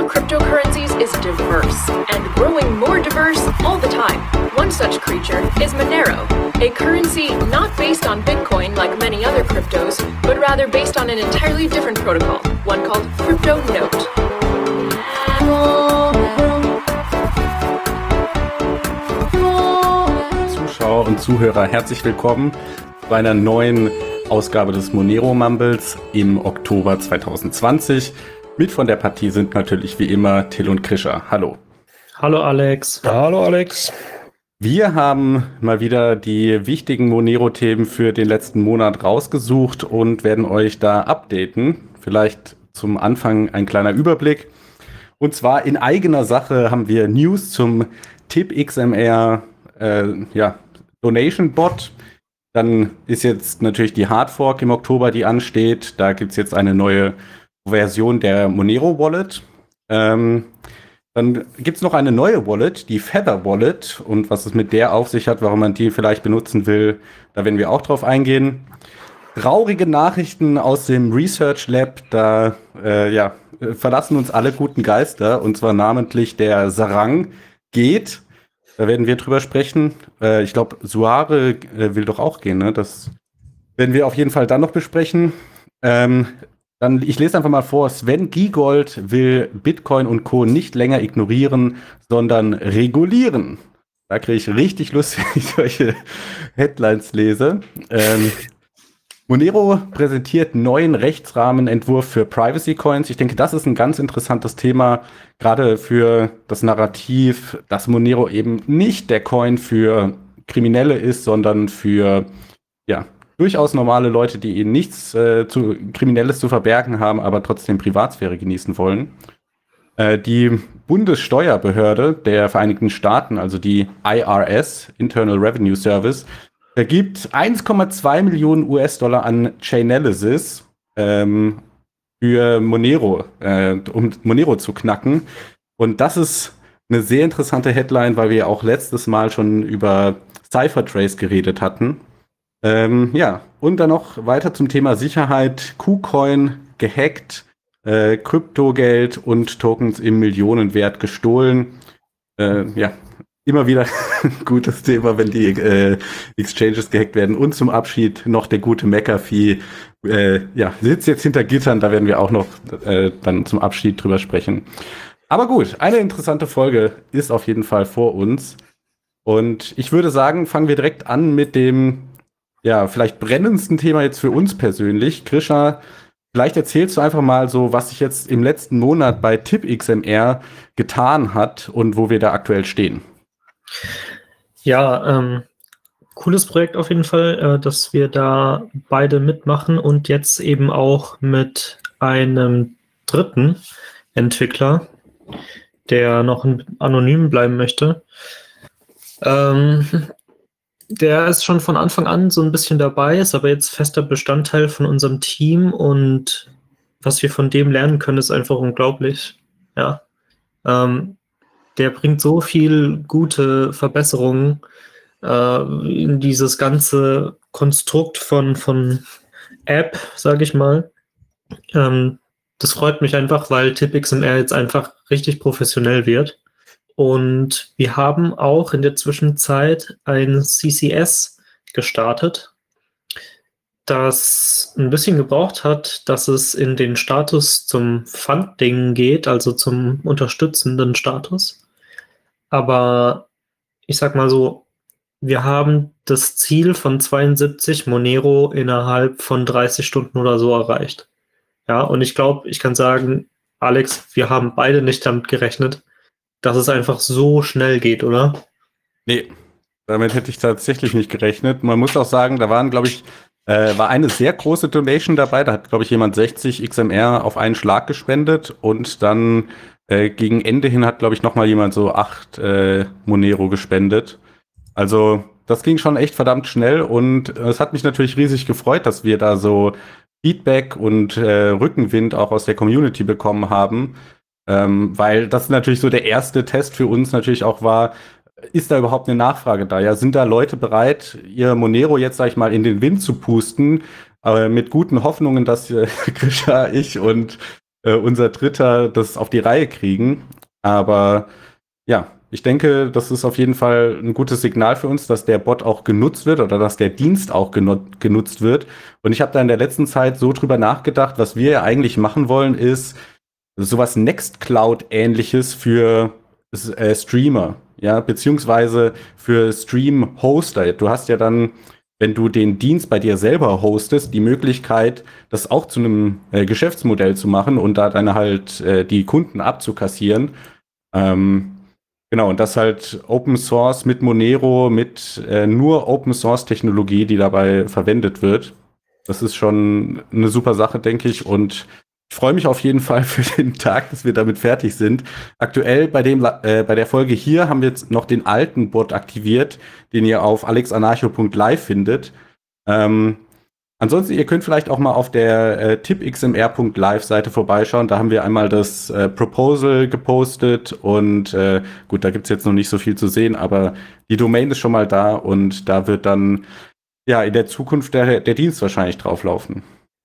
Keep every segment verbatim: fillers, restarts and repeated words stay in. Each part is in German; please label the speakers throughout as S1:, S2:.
S1: cryptocurrencies is diverse and growing more diverse all the time. One such creature is Monero, a currency not based on Bitcoin like many other cryptos, but rather based on an entirely different protocol, one called CryptoNote.
S2: Zuschauer und Zuhörer, herzlich willkommen bei einer neuen Ausgabe des Monero Mumbles im Oktober zwanzig zwanzig. Mit von der Partie sind natürlich wie immer Till und Krischer. Hallo.
S3: Hallo Alex.
S4: Hallo Alex.
S2: Wir haben mal wieder die wichtigen Monero-Themen für den letzten Monat rausgesucht und werden euch da updaten. Vielleicht zum Anfang ein kleiner Überblick. Und zwar in eigener Sache haben wir News zum TipXMR äh, ja, Donation Bot. Dann ist jetzt natürlich die Hardfork im Oktober, die ansteht. Da gibt es jetzt eine neue Version der Monero Wallet. Ähm, dann gibt es noch eine neue Wallet, die Feather Wallet. Und was es mit der auf sich hat, warum man die vielleicht benutzen will, da werden wir auch drauf eingehen. Traurige Nachrichten aus dem Research Lab. Da äh, ja, verlassen uns alle guten Geister. Und zwar namentlich der Sarang geht. Da werden wir drüber sprechen. Äh, ich glaube, Suare äh, will doch auch gehen. Ne? Das werden wir auf jeden Fall dann noch besprechen. Ähm, Dann, ich lese einfach mal vor, Sven Giegold will Bitcoin und Co. nicht länger ignorieren, sondern regulieren. Da kriege ich richtig Lust, wenn ich solche Headlines lese. Ähm, Monero präsentiert neuen Rechtsrahmenentwurf für Privacy Coins. Ich denke, das ist ein ganz interessantes Thema, gerade für das Narrativ, dass Monero eben nicht der Coin für Kriminelle ist, sondern für, ja, durchaus normale Leute, die ihnen nichts äh, zu, Kriminelles zu verbergen haben, aber trotzdem Privatsphäre genießen wollen. Äh, die Bundessteuerbehörde der Vereinigten Staaten, also die I R S, Internal Revenue Service, vergibt eins Komma zwei Millionen U S-Dollar an Chainalysis ähm, für Monero, äh, um Monero zu knacken. Und das ist eine sehr interessante Headline, weil wir auch letztes Mal schon über CipherTrace geredet hatten. Ähm, ja, und dann noch weiter zum Thema Sicherheit. KuCoin gehackt, äh, Kryptogeld und Tokens im Millionenwert gestohlen. Äh, ja, immer wieder ein gutes Thema, wenn die äh, Exchanges gehackt werden. Und zum Abschied noch der gute McAfee. Äh, ja, sitzt jetzt hinter Gittern, da werden wir auch noch äh, dann zum Abschied drüber sprechen. Aber gut, eine interessante Folge ist auf jeden Fall vor uns. Und ich würde sagen, fangen wir direkt an mit dem ja, vielleicht brennendsten Thema jetzt für uns persönlich. Krischer, vielleicht erzählst du einfach mal so, was sich jetzt im letzten Monat bei TipXMR getan hat und wo wir da aktuell stehen.
S3: Ja, ähm, cooles Projekt auf jeden Fall, äh, dass wir da beide mitmachen und jetzt eben auch mit einem dritten Entwickler, der noch anonym bleiben möchte. Ähm, Der ist schon von Anfang an so ein bisschen dabei, ist aber jetzt fester Bestandteil von unserem Team und was wir von dem lernen können, ist einfach unglaublich. Ja, ähm, der bringt so viel gute Verbesserungen äh, in dieses ganze Konstrukt von, von App, sage ich mal. Ähm, das freut mich einfach, weil TipXMR jetzt einfach richtig professionell wird. Und wir haben auch in der Zwischenzeit ein C C S gestartet, das ein bisschen gebraucht hat, dass es in den Status zum Funding geht, also zum unterstützenden Status. Aber ich sag mal so, wir haben das Ziel von zweiundsiebzig Monero innerhalb von dreißig Stunden oder so erreicht. Ja, und ich glaube, ich kann sagen, Alex, wir haben beide nicht damit gerechnet, dass es einfach so schnell geht, oder?
S2: Nee, damit hätte ich tatsächlich nicht gerechnet. Man muss auch sagen, da waren, glaube ich, äh, war eine sehr große Donation dabei. Da hat, glaube ich, jemand sechzig X M R auf einen Schlag gespendet und dann äh, gegen Ende hin hat, glaube ich, nochmal jemand so acht äh, Monero gespendet. Also das ging schon echt verdammt schnell und es hat mich natürlich riesig gefreut, dass wir da so Feedback und äh, Rückenwind auch aus der Community bekommen haben. Ähm, weil das natürlich so der erste Test für uns natürlich auch war, ist da überhaupt eine Nachfrage da? Ja, sind da Leute bereit, ihr Monero jetzt, sag ich mal, in den Wind zu pusten, aber mit guten Hoffnungen, dass äh, Krischer, ich und äh, unser Dritter das auf die Reihe kriegen. Aber ja, ich denke, das ist auf jeden Fall ein gutes Signal für uns, dass der Bot auch genutzt wird oder dass der Dienst auch genu genutzt wird. Und ich habe da in der letzten Zeit so drüber nachgedacht, was wir ja eigentlich machen wollen, ist sowas Nextcloud-ähnliches für äh, Streamer, ja, beziehungsweise für Stream-Hoster. Du hast ja dann, wenn du den Dienst bei dir selber hostest, die Möglichkeit, das auch zu einem äh, Geschäftsmodell zu machen und da dann halt äh, die Kunden abzukassieren. Ähm, genau, und das halt Open Source mit Monero, mit äh, nur Open Source Technologie, die dabei verwendet wird. Das ist schon eine super Sache, denke ich. Und ich freue mich auf jeden Fall für den Tag, dass wir damit fertig sind. Aktuell bei dem äh, bei der Folge hier haben wir jetzt noch den alten Bot aktiviert, den ihr auf alexanarcho punkt live findet. Ähm, ansonsten, ihr könnt vielleicht auch mal auf der äh, tipxmr punkt live Seite vorbeischauen. Da haben wir einmal das äh, Proposal gepostet und äh, gut, da gibt's jetzt noch nicht so viel zu sehen, aber die Domain ist schon mal da und da wird dann ja in der Zukunft der, der Dienst wahrscheinlich drauflaufen.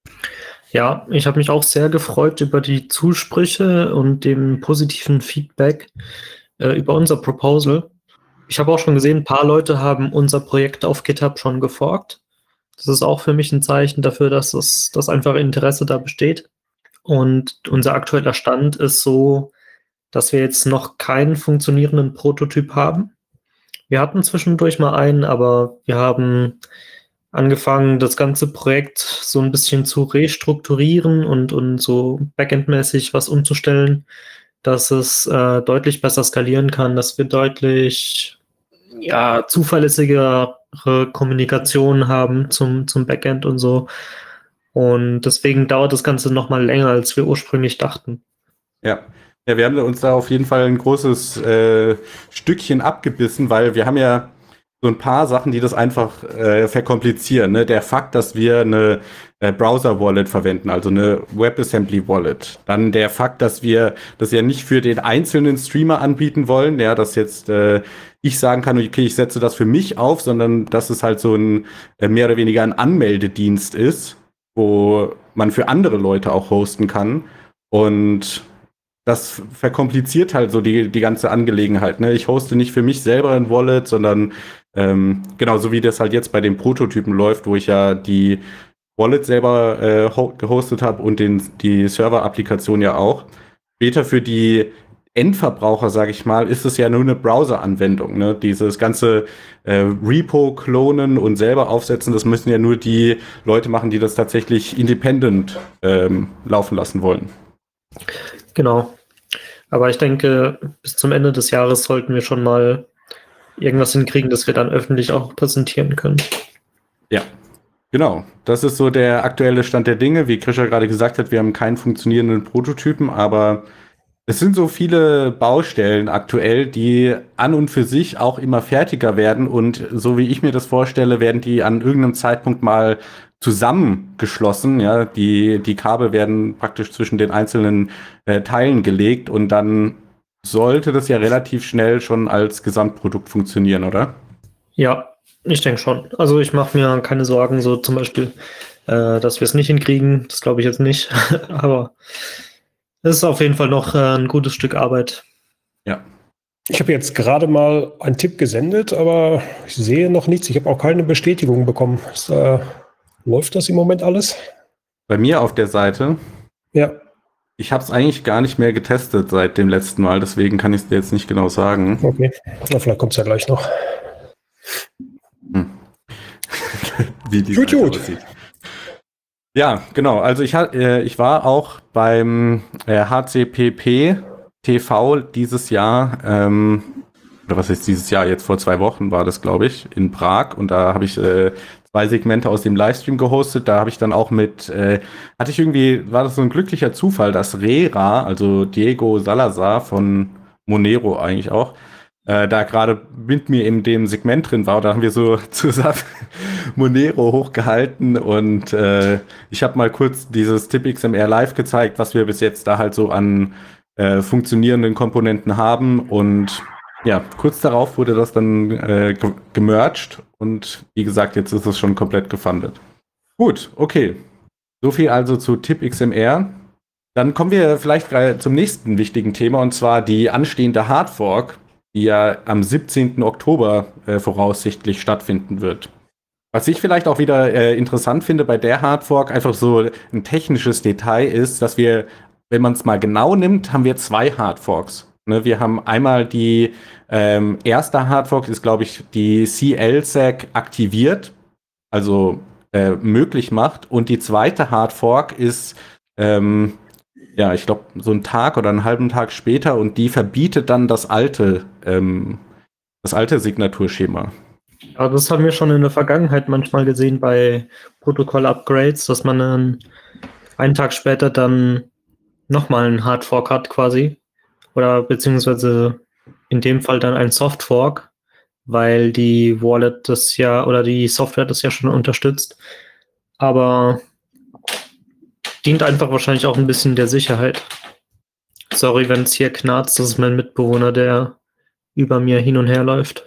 S3: Ja, ich habe mich auch sehr gefreut über die Zusprüche und dem positiven Feedback äh, über unser Proposal. Ich habe auch schon gesehen, ein paar Leute haben unser Projekt auf GitHub schon geforkt. Das ist auch für mich ein Zeichen dafür, dass es, dass einfach Interesse da besteht. Und unser aktueller Stand ist so, dass wir jetzt noch keinen funktionierenden Prototyp haben. Wir hatten zwischendurch mal einen, aber wir haben angefangen, das ganze Projekt so ein bisschen zu restrukturieren und, und so backendmäßig was umzustellen, dass es äh, deutlich besser skalieren kann, dass wir deutlich ja, zuverlässigere Kommunikation haben zum, zum Backend und so. Und deswegen dauert das Ganze nochmal länger, als wir ursprünglich dachten.
S2: Ja. Ja, wir haben uns da auf jeden Fall ein großes äh, Stückchen abgebissen, weil wir haben ja so ein paar Sachen, die das einfach äh, verkomplizieren. Ne? Der Fakt, dass wir eine äh, Browser-Wallet verwenden, also eine WebAssembly-Wallet. Dann der Fakt, dass wir das ja nicht für den einzelnen Streamer anbieten wollen, ja, dass jetzt äh, ich sagen kann, okay, ich setze das für mich auf, sondern dass es halt so ein äh, mehr oder weniger ein Anmeldedienst ist, wo man für andere Leute auch hosten kann. Und das verkompliziert halt so die, die ganze Angelegenheit. Ne? Ich hoste nicht für mich selber ein Wallet, sondern ähm, genau, so wie das halt jetzt bei den Prototypen läuft, wo ich ja die Wallet selber äh, gehostet habe und den, die Server-Applikation ja auch. Später für die Endverbraucher, sage ich mal, ist es ja nur eine Browser-Anwendung. Ne? Dieses ganze äh, Repo klonen und selber aufsetzen, das müssen ja nur die Leute machen, die das tatsächlich independent ähm, laufen lassen wollen.
S3: Genau. Aber ich denke, bis zum Ende des Jahres sollten wir schon mal irgendwas hinkriegen, das wir dann öffentlich auch präsentieren können.
S2: Ja, genau. Das ist so der aktuelle Stand der Dinge. Wie Krischer gerade gesagt hat, wir haben keinen funktionierenden Prototypen, aber es sind so viele Baustellen aktuell, die an und für sich auch immer fertiger werden. Und so wie ich mir das vorstelle, werden die an irgendeinem Zeitpunkt mal zusammengeschlossen. Ja, die, die Kabel werden praktisch zwischen den einzelnen äh, Teilen gelegt und dann sollte das ja relativ schnell schon als Gesamtprodukt funktionieren, oder?
S3: Ja, ich denke schon. Also ich mache mir keine Sorgen, so zum Beispiel, äh, dass wir es nicht hinkriegen. Das glaube ich jetzt nicht. Aber es ist auf jeden Fall noch äh, ein gutes Stück Arbeit.
S2: Ja.
S4: Ich habe jetzt gerade mal einen Tipp gesendet, aber ich sehe noch nichts. Ich habe auch keine Bestätigung bekommen. Ist, äh, läuft das im Moment alles?
S2: Bei mir auf der Seite?
S4: Ja.
S2: Ich habe es eigentlich gar nicht mehr getestet seit dem letzten Mal, deswegen kann ich es dir jetzt nicht genau sagen.
S4: Okay, na, vielleicht kommt es ja gleich noch.
S2: Hm. Wie die
S4: Gut,
S2: Seite
S4: gut.
S2: aussieht. Ja, genau. Also ich, äh, ich war auch beim äh, H C P P T V dieses Jahr, ähm, oder was ist dieses Jahr, jetzt vor zwei Wochen war das, glaube ich, in Prag. Und da habe ich äh, zwei Segmente aus dem Livestream gehostet. Da habe ich dann auch mit, äh, hatte ich irgendwie, war das so ein glücklicher Zufall, dass Rera, also Diego Salazar von Monero eigentlich auch, äh, da gerade mit mir in dem Segment drin war. Da haben wir so zusammen Monero hochgehalten und äh, ich habe mal kurz dieses tipxmr live gezeigt, was wir bis jetzt da halt so an äh, funktionierenden Komponenten haben. Und ja, kurz darauf wurde das dann äh, ge- gemerged und wie gesagt, jetzt ist es schon komplett gefundet. Gut, okay. So viel also zu tipxmr. Dann kommen wir vielleicht gleich zum nächsten wichtigen Thema, und zwar die anstehende Hardfork, die ja am siebzehnten Oktober äh, voraussichtlich stattfinden wird. Was ich vielleicht auch wieder äh, interessant finde bei der Hardfork, einfach so ein technisches Detail ist, dass wir, wenn man es mal genau nimmt, haben wir zwei Hardforks. Ne, wir haben einmal die ähm, erste Hardfork, ist glaube ich die C L S E C aktiviert, also äh, möglich macht, und die zweite Hardfork ist ähm, ja, ich glaube, so einen Tag oder einen halben Tag später, und die verbietet dann das alte, ähm, das alte Signaturschema.
S3: Ja, das haben wir schon in der Vergangenheit manchmal gesehen bei Protokoll-Upgrades, dass man dann einen Tag später dann nochmal einen Hardfork hat quasi. Oder beziehungsweise in dem Fall dann ein Softfork, weil die Wallet das ja oder die Software das ja schon unterstützt. Aber dient einfach wahrscheinlich auch ein bisschen der Sicherheit. Sorry, wenn es hier knarzt, das ist mein Mitbewohner, der über mir hin und her läuft.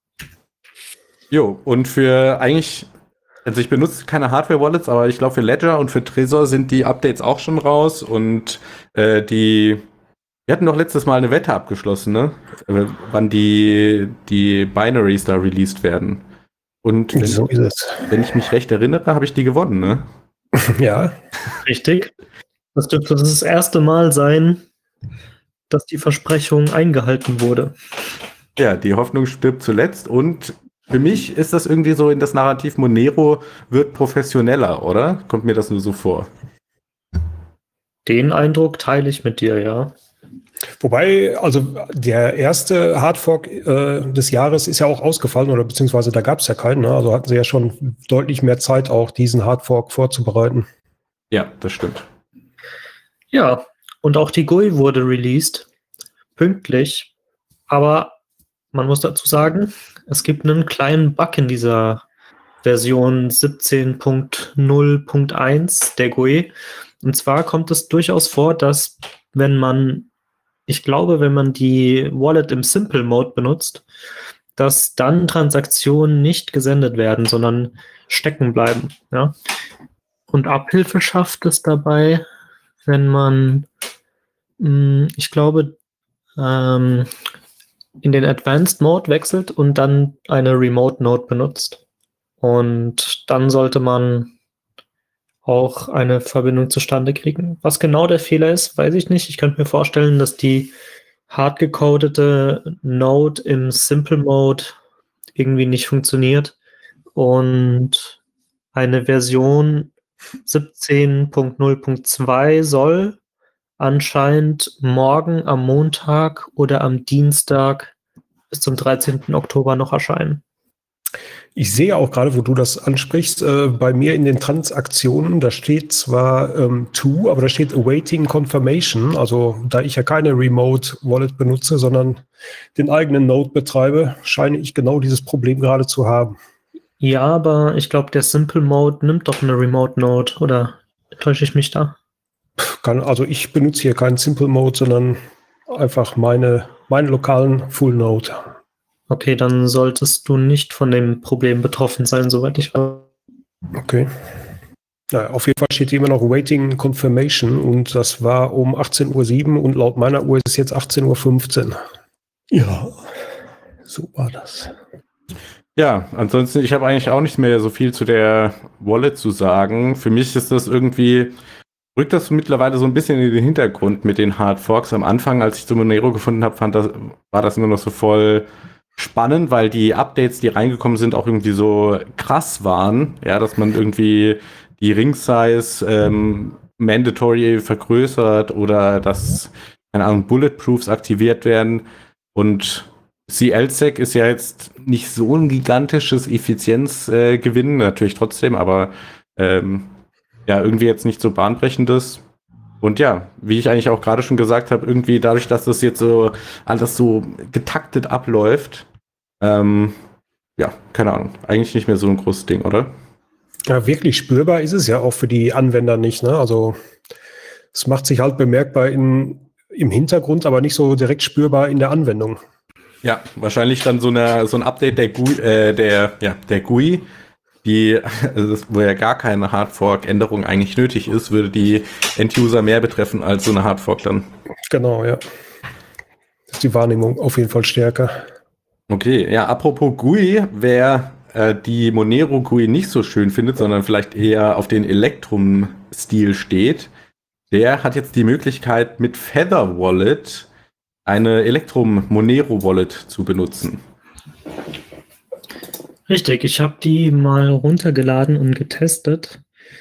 S2: Jo, und für eigentlich, also ich benutze keine Hardware-Wallets, aber ich glaube für Ledger und für Trezor sind die Updates auch schon raus, und äh, die, wir hatten doch letztes Mal eine Wette abgeschlossen, ne? Äh, wann die, die Binaries da released werden. Und wenn,
S4: So ist es.
S2: wenn ich mich recht erinnere, habe ich die gewonnen, ne?
S4: Ja.
S3: Richtig. Das dürfte das erste Mal sein, dass die Versprechung eingehalten wurde.
S2: Ja, die Hoffnung stirbt zuletzt, und für mich ist das irgendwie so in das Narrativ, Monero wird professioneller, oder? Kommt mir das nur so vor?
S3: Den Eindruck teile ich mit dir, ja.
S4: Wobei, also der erste Hardfork äh, des Jahres ist ja auch ausgefallen, oder beziehungsweise da gab es ja keinen. Ne? Also hatten sie ja schon deutlich mehr Zeit, auch diesen Hardfork vorzubereiten.
S2: Ja, das stimmt.
S3: Ja, und auch die G U I wurde released, pünktlich, aber man muss dazu sagen, es gibt einen kleinen Bug in dieser Version siebzehn Punkt null Punkt eins der G U I. Und zwar kommt es durchaus vor, dass wenn man, ich glaube, wenn man die Wallet im Simple Mode benutzt, dass dann Transaktionen nicht gesendet werden, sondern stecken bleiben. Ja? Und Abhilfe schafft es dabei, wenn man, mh, ich glaube, ähm, in den Advanced Mode wechselt und dann eine Remote Node benutzt. Und dann sollte man auch eine Verbindung zustande kriegen. Was genau der Fehler ist, weiß ich nicht. Ich könnte mir vorstellen, dass die hart gecodete Node im Simple Mode irgendwie nicht funktioniert und eine Version siebzehn Punkt null Punkt zwei soll anscheinend morgen am Montag oder am Dienstag bis zum dreizehnten Oktober noch erscheinen.
S4: Ich sehe auch gerade, wo du das ansprichst, äh, bei mir in den Transaktionen, da steht zwar ähm, to, aber da steht awaiting confirmation. Also da ich ja keine Remote Wallet benutze, sondern den eigenen Node betreibe, scheine ich genau dieses Problem gerade zu haben.
S3: Ja, aber ich glaube, der Simple Mode nimmt doch eine Remote Node, oder täusche ich mich da?
S4: Kann, also ich benutze hier keinen Simple Mode, sondern einfach meine, meinen lokalen Full Node.
S3: Okay, dann solltest du nicht von dem Problem betroffen sein, soweit ich weiß.
S4: Okay. Ja, auf jeden Fall steht hier immer noch Waiting Confirmation, und das war um achtzehn Uhr sieben und laut meiner Uhr ist es jetzt achtzehn Uhr fünfzehn. Ja, so war das.
S2: Ja, ansonsten, ich habe eigentlich auch nicht mehr so viel zu der Wallet zu sagen. Für mich ist das irgendwie, rückt das mittlerweile so ein bisschen in den Hintergrund mit den Hardforks. Am Anfang, als ich zu Monero gefunden habe, fand das, war das immer noch so voll spannend, weil die Updates, die reingekommen sind, auch irgendwie so krass waren, ja, dass man irgendwie die Ring-Size ähm, mandatory vergrößert oder dass, keine Ahnung, Bulletproofs aktiviert werden. Und C L S E C ist ja jetzt nicht so ein gigantisches Effizienzgewinn, äh, natürlich trotzdem, aber ähm, ja, irgendwie jetzt nicht so bahnbrechendes. Und ja, wie ich eigentlich auch gerade schon gesagt habe, irgendwie dadurch, dass das jetzt so alles so getaktet abläuft, ähm, ja, keine Ahnung, eigentlich nicht mehr so ein großes Ding, oder?
S4: Ja, wirklich spürbar ist es ja auch für die Anwender nicht, ne? Also es macht sich halt bemerkbar in, im Hintergrund, aber nicht so direkt spürbar in der Anwendung.
S2: Ja, wahrscheinlich dann so, eine, so ein Update der G U I, äh, der, ja, der G U I, die, also wo ja gar keine Hardfork-Änderung eigentlich nötig ist, würde die End-User mehr betreffen als so eine Hardfork dann.
S4: Genau, ja. Das ist die Wahrnehmung auf jeden Fall stärker.
S2: Okay, ja, apropos G U I, wer äh, die Monero G U I nicht so schön findet, sondern vielleicht eher auf den Electrum-Stil steht, der hat jetzt die Möglichkeit, mit Feather Wallet eine Electrum Monero Wallet zu benutzen.
S3: Richtig, ich habe die mal runtergeladen und getestet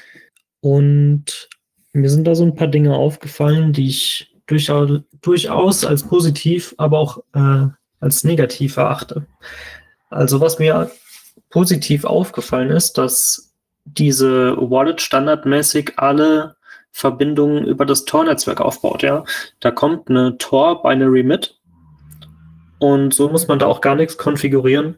S3: und mir sind da so ein paar Dinge aufgefallen, die ich durchaus, durchaus als positiv, aber auch äh, als negativ erachte. Also was mir positiv aufgallen ist, dass diese Wallet standardmäßig alle Verbindungen über das Tor-Netzwerk aufbaut. Ja, da kommt eine Tor-Binary mit und so muss man da auch gar nichts konfigurieren.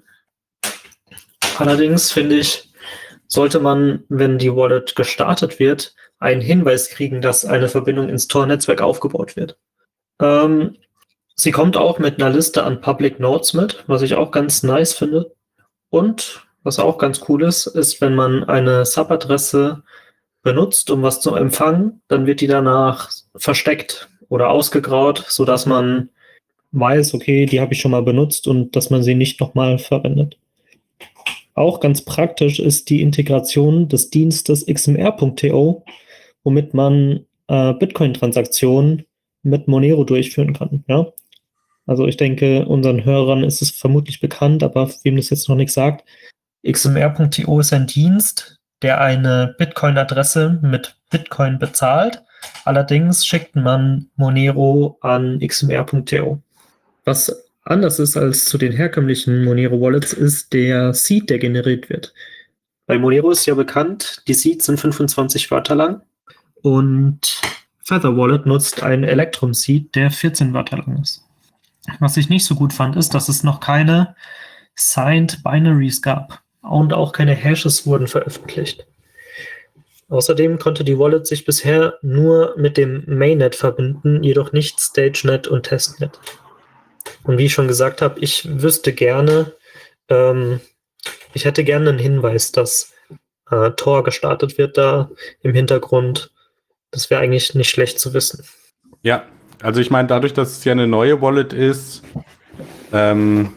S3: Allerdings finde ich, sollte man, wenn die Wallet gestartet wird, einen Hinweis kriegen, dass eine Verbindung ins Tor-Netzwerk aufgebaut wird. Ähm, sie kommt auch mit einer Liste an Public Nodes mit, was ich auch ganz nice finde. Und was auch ganz cool ist, ist, wenn man eine Subadresse benutzt, um was zu empfangen, dann wird die danach versteckt oder ausgegraut, sodass man weiß, okay, die habe ich schon mal benutzt und dass man sie nicht nochmal verwendet. Auch ganz praktisch ist die Integration des Dienstes X M R Punkt to, womit man äh, Bitcoin-Transaktionen mit Monero durchführen kann. Ja? Also ich denke, unseren Hörern ist es vermutlich bekannt, aber wem das jetzt noch nichts sagt, X M R Punkt to ist ein Dienst, der eine Bitcoin-Adresse mit Bitcoin bezahlt. Allerdings schickt man Monero an X M R Punkt to. Was anders ist als zu den herkömmlichen Monero-Wallets, ist der Seed, der generiert wird. Bei Monero ist ja bekannt, die Seeds sind fünfundzwanzig Wörter lang und Feather Wallet nutzt einen Electrum Seed, der vierzehn Wörter lang ist. Was ich nicht so gut fand, ist, dass es noch keine Signed Binaries gab und auch keine Hashes wurden veröffentlicht. Außerdem konnte die Wallet sich bisher nur mit dem Mainnet verbinden, jedoch nicht StageNet und Testnet. Und wie ich schon gesagt habe, ich wüsste gerne, ähm, ich hätte gerne einen Hinweis, dass äh, Tor gestartet wird da im Hintergrund. Das wäre eigentlich nicht schlecht zu wissen.
S2: Ja, also ich meine, dadurch, dass es ja eine neue Wallet ist, ähm,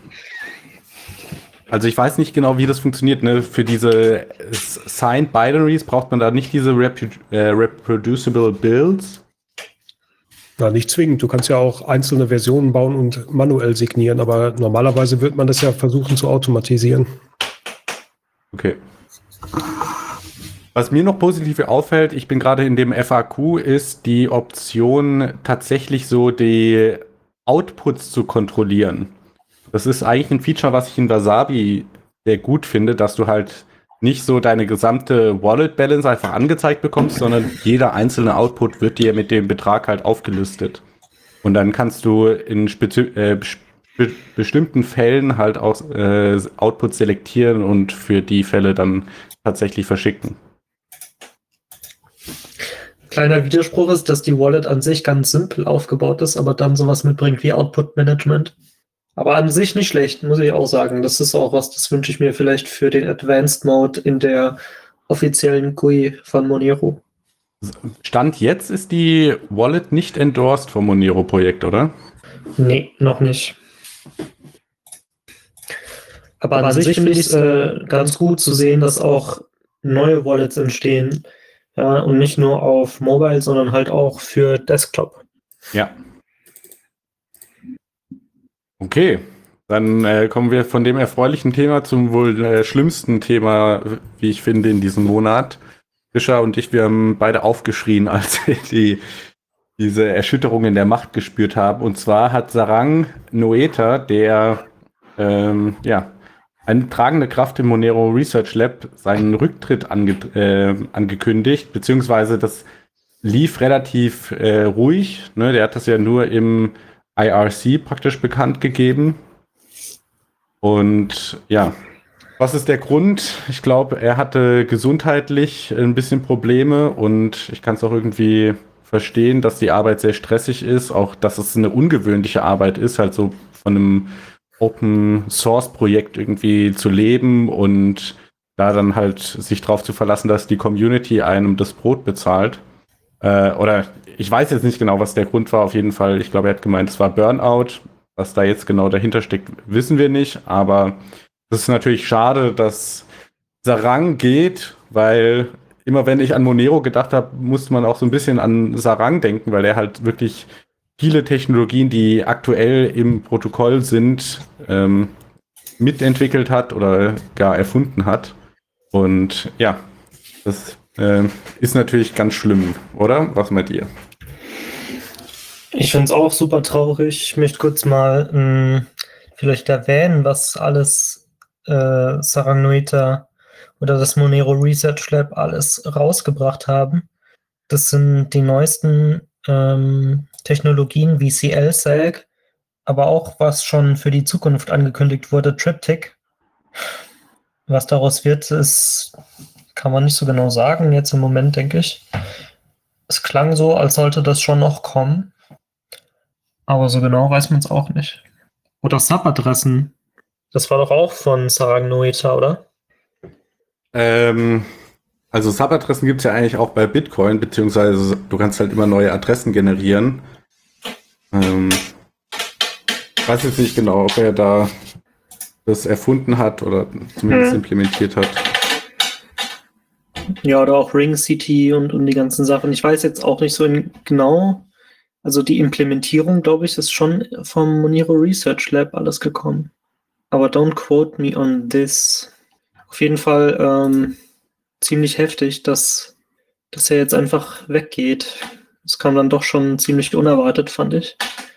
S2: also ich weiß nicht genau, wie das funktioniert. Ne? Für diese Signed Binaries braucht man da nicht diese Repu- äh, Reproducible Builds.
S4: Na, nicht zwingend. Du kannst ja auch einzelne Versionen bauen und manuell signieren, aber normalerweise wird man das ja versuchen zu automatisieren.
S2: Okay. Was mir noch positiv auffällt, ich bin gerade in dem F A Q, ist die Option, tatsächlich so die Outputs zu kontrollieren. Das ist eigentlich ein Feature, was ich in Wasabi sehr gut finde, dass du halt nicht so deine gesamte Wallet Balance einfach angezeigt bekommst, sondern jeder einzelne Output wird dir mit dem Betrag halt aufgelistet. Und dann kannst du in spezi- äh, be- bestimmten Fällen halt auch äh, Outputs selektieren und für die Fälle dann tatsächlich verschicken.
S3: Kleiner Widerspruch ist, dass die Wallet an sich ganz simpel aufgebaut ist, aber dann sowas mitbringt wie Output Management. Aber an sich nicht schlecht, muss ich auch sagen. Das ist auch was, das wünsche ich mir vielleicht für den Advanced Mode in der offiziellen G U I von Monero.
S2: Stand jetzt ist die Wallet nicht endorsed vom Monero-Projekt, oder?
S3: Nee, noch nicht. Aber, Aber an, an sich finde ich es äh, ganz gut zu sehen, dass auch neue Wallets entstehen. Ja, und nicht nur auf Mobile, sondern halt auch für Desktop.
S2: Ja. Okay, dann äh, kommen wir von dem erfreulichen Thema zum wohl äh, schlimmsten Thema, wie ich finde, in diesem Monat. Fischer und ich, wir haben beide aufgeschrien, als wir die, diese Erschütterung in der Macht gespürt haben. Und zwar hat Sarang Noether, der ähm, ja, eine tragende Kraft im Monero Research Lab, seinen Rücktritt ange äh, angekündigt, beziehungsweise das lief relativ äh, ruhig. Ne? Der hat das ja nur im I R C praktisch bekannt gegeben. Und ja, was ist der Grund? Ich glaube, er hatte gesundheitlich ein bisschen Probleme und ich kann es auch irgendwie verstehen, dass die Arbeit sehr stressig ist, auch dass es eine ungewöhnliche Arbeit ist, halt so von einem Open-Source-Projekt irgendwie zu leben und da dann halt sich drauf zu verlassen, dass die Community einem das Brot bezahlt. Äh, oder ich weiß jetzt nicht genau, was der Grund war. Auf jeden Fall, ich glaube, er hat gemeint, es war Burnout. Was da jetzt genau dahinter steckt, wissen wir nicht. Aber es ist natürlich schade, dass Sarang geht, weil immer wenn ich an Monero gedacht habe, musste man auch so ein bisschen an Sarang denken, weil er halt wirklich viele Technologien, die aktuell im Protokoll sind, ähm, mitentwickelt hat oder gar erfunden hat. Und ja, das äh, ist natürlich ganz schlimm, oder? Was meint ihr?
S3: Ich finde es auch super traurig. Ich möchte kurz mal mh, vielleicht erwähnen, was alles äh, Sarang Noether oder das Monero Research Lab alles rausgebracht haben. Das sind die neuesten ähm, Technologien wie C L S A G, aber auch was schon für die Zukunft angekündigt wurde, Triptych. Was daraus wird, ist, kann man nicht so genau sagen, jetzt im Moment, denke ich. Es klang so, als sollte das schon noch kommen. Aber so genau weiß man es auch nicht. Oder S A P-Adressen. Das war doch auch von Sarang Noether, oder?
S2: Ähm, also S A P-Adressen gibt es ja eigentlich auch bei Bitcoin, beziehungsweise du kannst halt immer neue Adressen generieren. Ähm, ich weiß jetzt nicht genau, ob er da das erfunden hat oder zumindest hm. implementiert hat.
S3: Ja, oder auch Ring C T und, und die ganzen Sachen. Ich weiß jetzt auch nicht so in, genau. Also die Implementierung, glaube ich, ist schon vom Monero Research Lab alles gekommen. Aber don't quote me on this. Auf jeden Fall ähm, ziemlich heftig, dass, dass er jetzt einfach weggeht. Das kam dann doch schon ziemlich unerwartet, fand ich.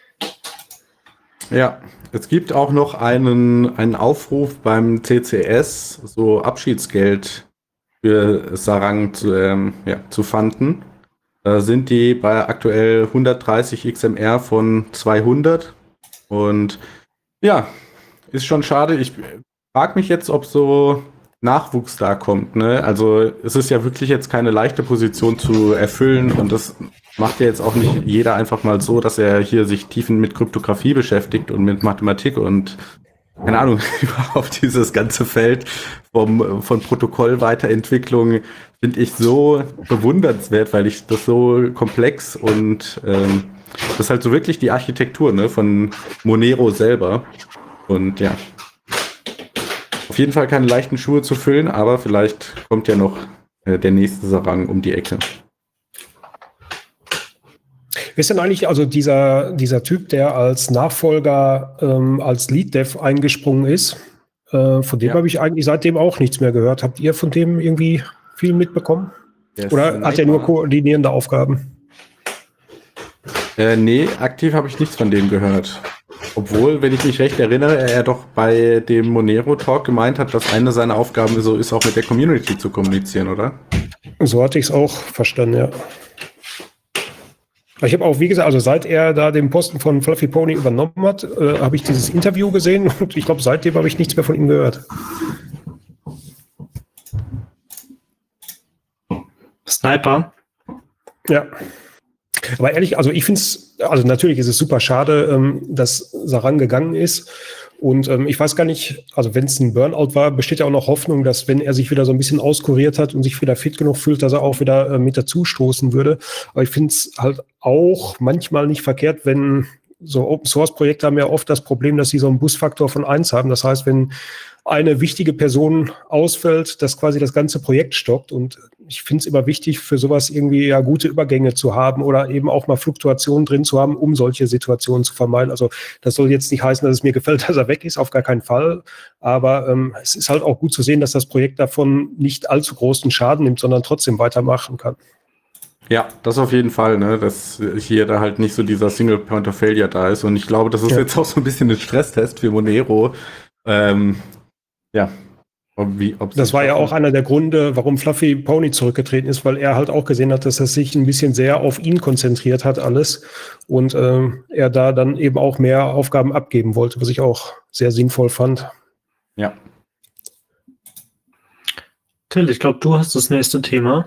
S2: Ja, es gibt auch noch einen, einen Aufruf beim C C S, so Abschiedsgeld für Sarang zu, ähm, ja, zu fanden. Da sind die bei aktuell hundertdreißig X M R von zweihundert. Und ja, ist schon schade. Ich frage mich jetzt, ob so Nachwuchs da kommt. Ne? Also es ist ja wirklich jetzt keine leichte Position zu erfüllen. Und das macht ja jetzt auch nicht jeder einfach mal so, dass er hier sich tiefen mit Kryptographie beschäftigt und mit Mathematik und keine Ahnung, überhaupt dieses ganze Feld vom, von Protokollweiterentwicklung finde ich so bewundernswert, weil ich das so komplex und ähm, das ist halt so wirklich die Architektur, ne, von Monero selber. Und ja, auf jeden Fall keine leichten Schuhe zu füllen, aber vielleicht kommt ja noch äh, der nächste Sarang um die Ecke.
S4: Wer ist denn eigentlich also dieser, dieser Typ, der als Nachfolger, ähm, als Lead-Dev eingesprungen ist? Äh, von dem ja. habe ich eigentlich seitdem auch nichts mehr gehört. Habt ihr von dem irgendwie viel mitbekommen? Oder hat er nur koordinierende Aufgaben?
S2: Äh, nee, aktiv habe ich nichts von dem gehört. Obwohl, wenn ich mich recht erinnere, er doch bei dem Monero-Talk gemeint hat, dass eine seiner Aufgaben so ist, auch mit der Community zu kommunizieren, oder?
S4: So hatte ich es auch verstanden, ja. Ich habe auch, wie gesagt, also seit er da den Posten von Fluffy Pony übernommen hat, äh, habe ich dieses Interview gesehen und ich glaube, seitdem habe ich nichts mehr von ihm gehört.
S3: Sniper?
S4: Ja. Aber ehrlich, also ich finde es, also natürlich ist es super schade, ähm, dass Sarang gegangen ist. Und ähm, ich weiß gar nicht, also wenn es ein Burnout war, besteht ja auch noch Hoffnung, dass wenn er sich wieder so ein bisschen auskuriert hat und sich wieder fit genug fühlt, dass er auch wieder äh, mit dazu stoßen würde. Aber ich finde es halt auch manchmal nicht verkehrt, wenn so Open-Source-Projekte haben ja oft das Problem, dass sie so einen Busfaktor von eins haben. Das heißt, wenn eine wichtige Person ausfällt, dass quasi das ganze Projekt stoppt. Und ich finde es immer wichtig, für sowas irgendwie ja gute Übergänge zu haben oder eben auch mal Fluktuationen drin zu haben, um solche Situationen zu vermeiden. Also das soll jetzt nicht heißen, dass es mir gefällt, dass er weg ist, auf gar keinen Fall. Aber ähm, es ist halt auch gut zu sehen, dass das Projekt davon nicht allzu großen Schaden nimmt, sondern trotzdem weitermachen kann.
S2: Ja, das auf jeden Fall, ne, dass hier da halt nicht so dieser Single Point of Failure da ist. Und ich glaube, das ist ja jetzt auch so ein bisschen ein Stresstest für Monero. Ähm, ja. Ob, wie, ob
S4: das war ja auch einer der Gründe, warum Fluffy Pony zurückgetreten ist, weil er halt auch gesehen hat, dass er sich ein bisschen sehr auf ihn konzentriert hat, alles. Und ähm, er da dann eben auch mehr Aufgaben abgeben wollte, was ich auch sehr sinnvoll fand.
S2: Ja.
S3: Till, ich glaube, du hast das nächste Thema.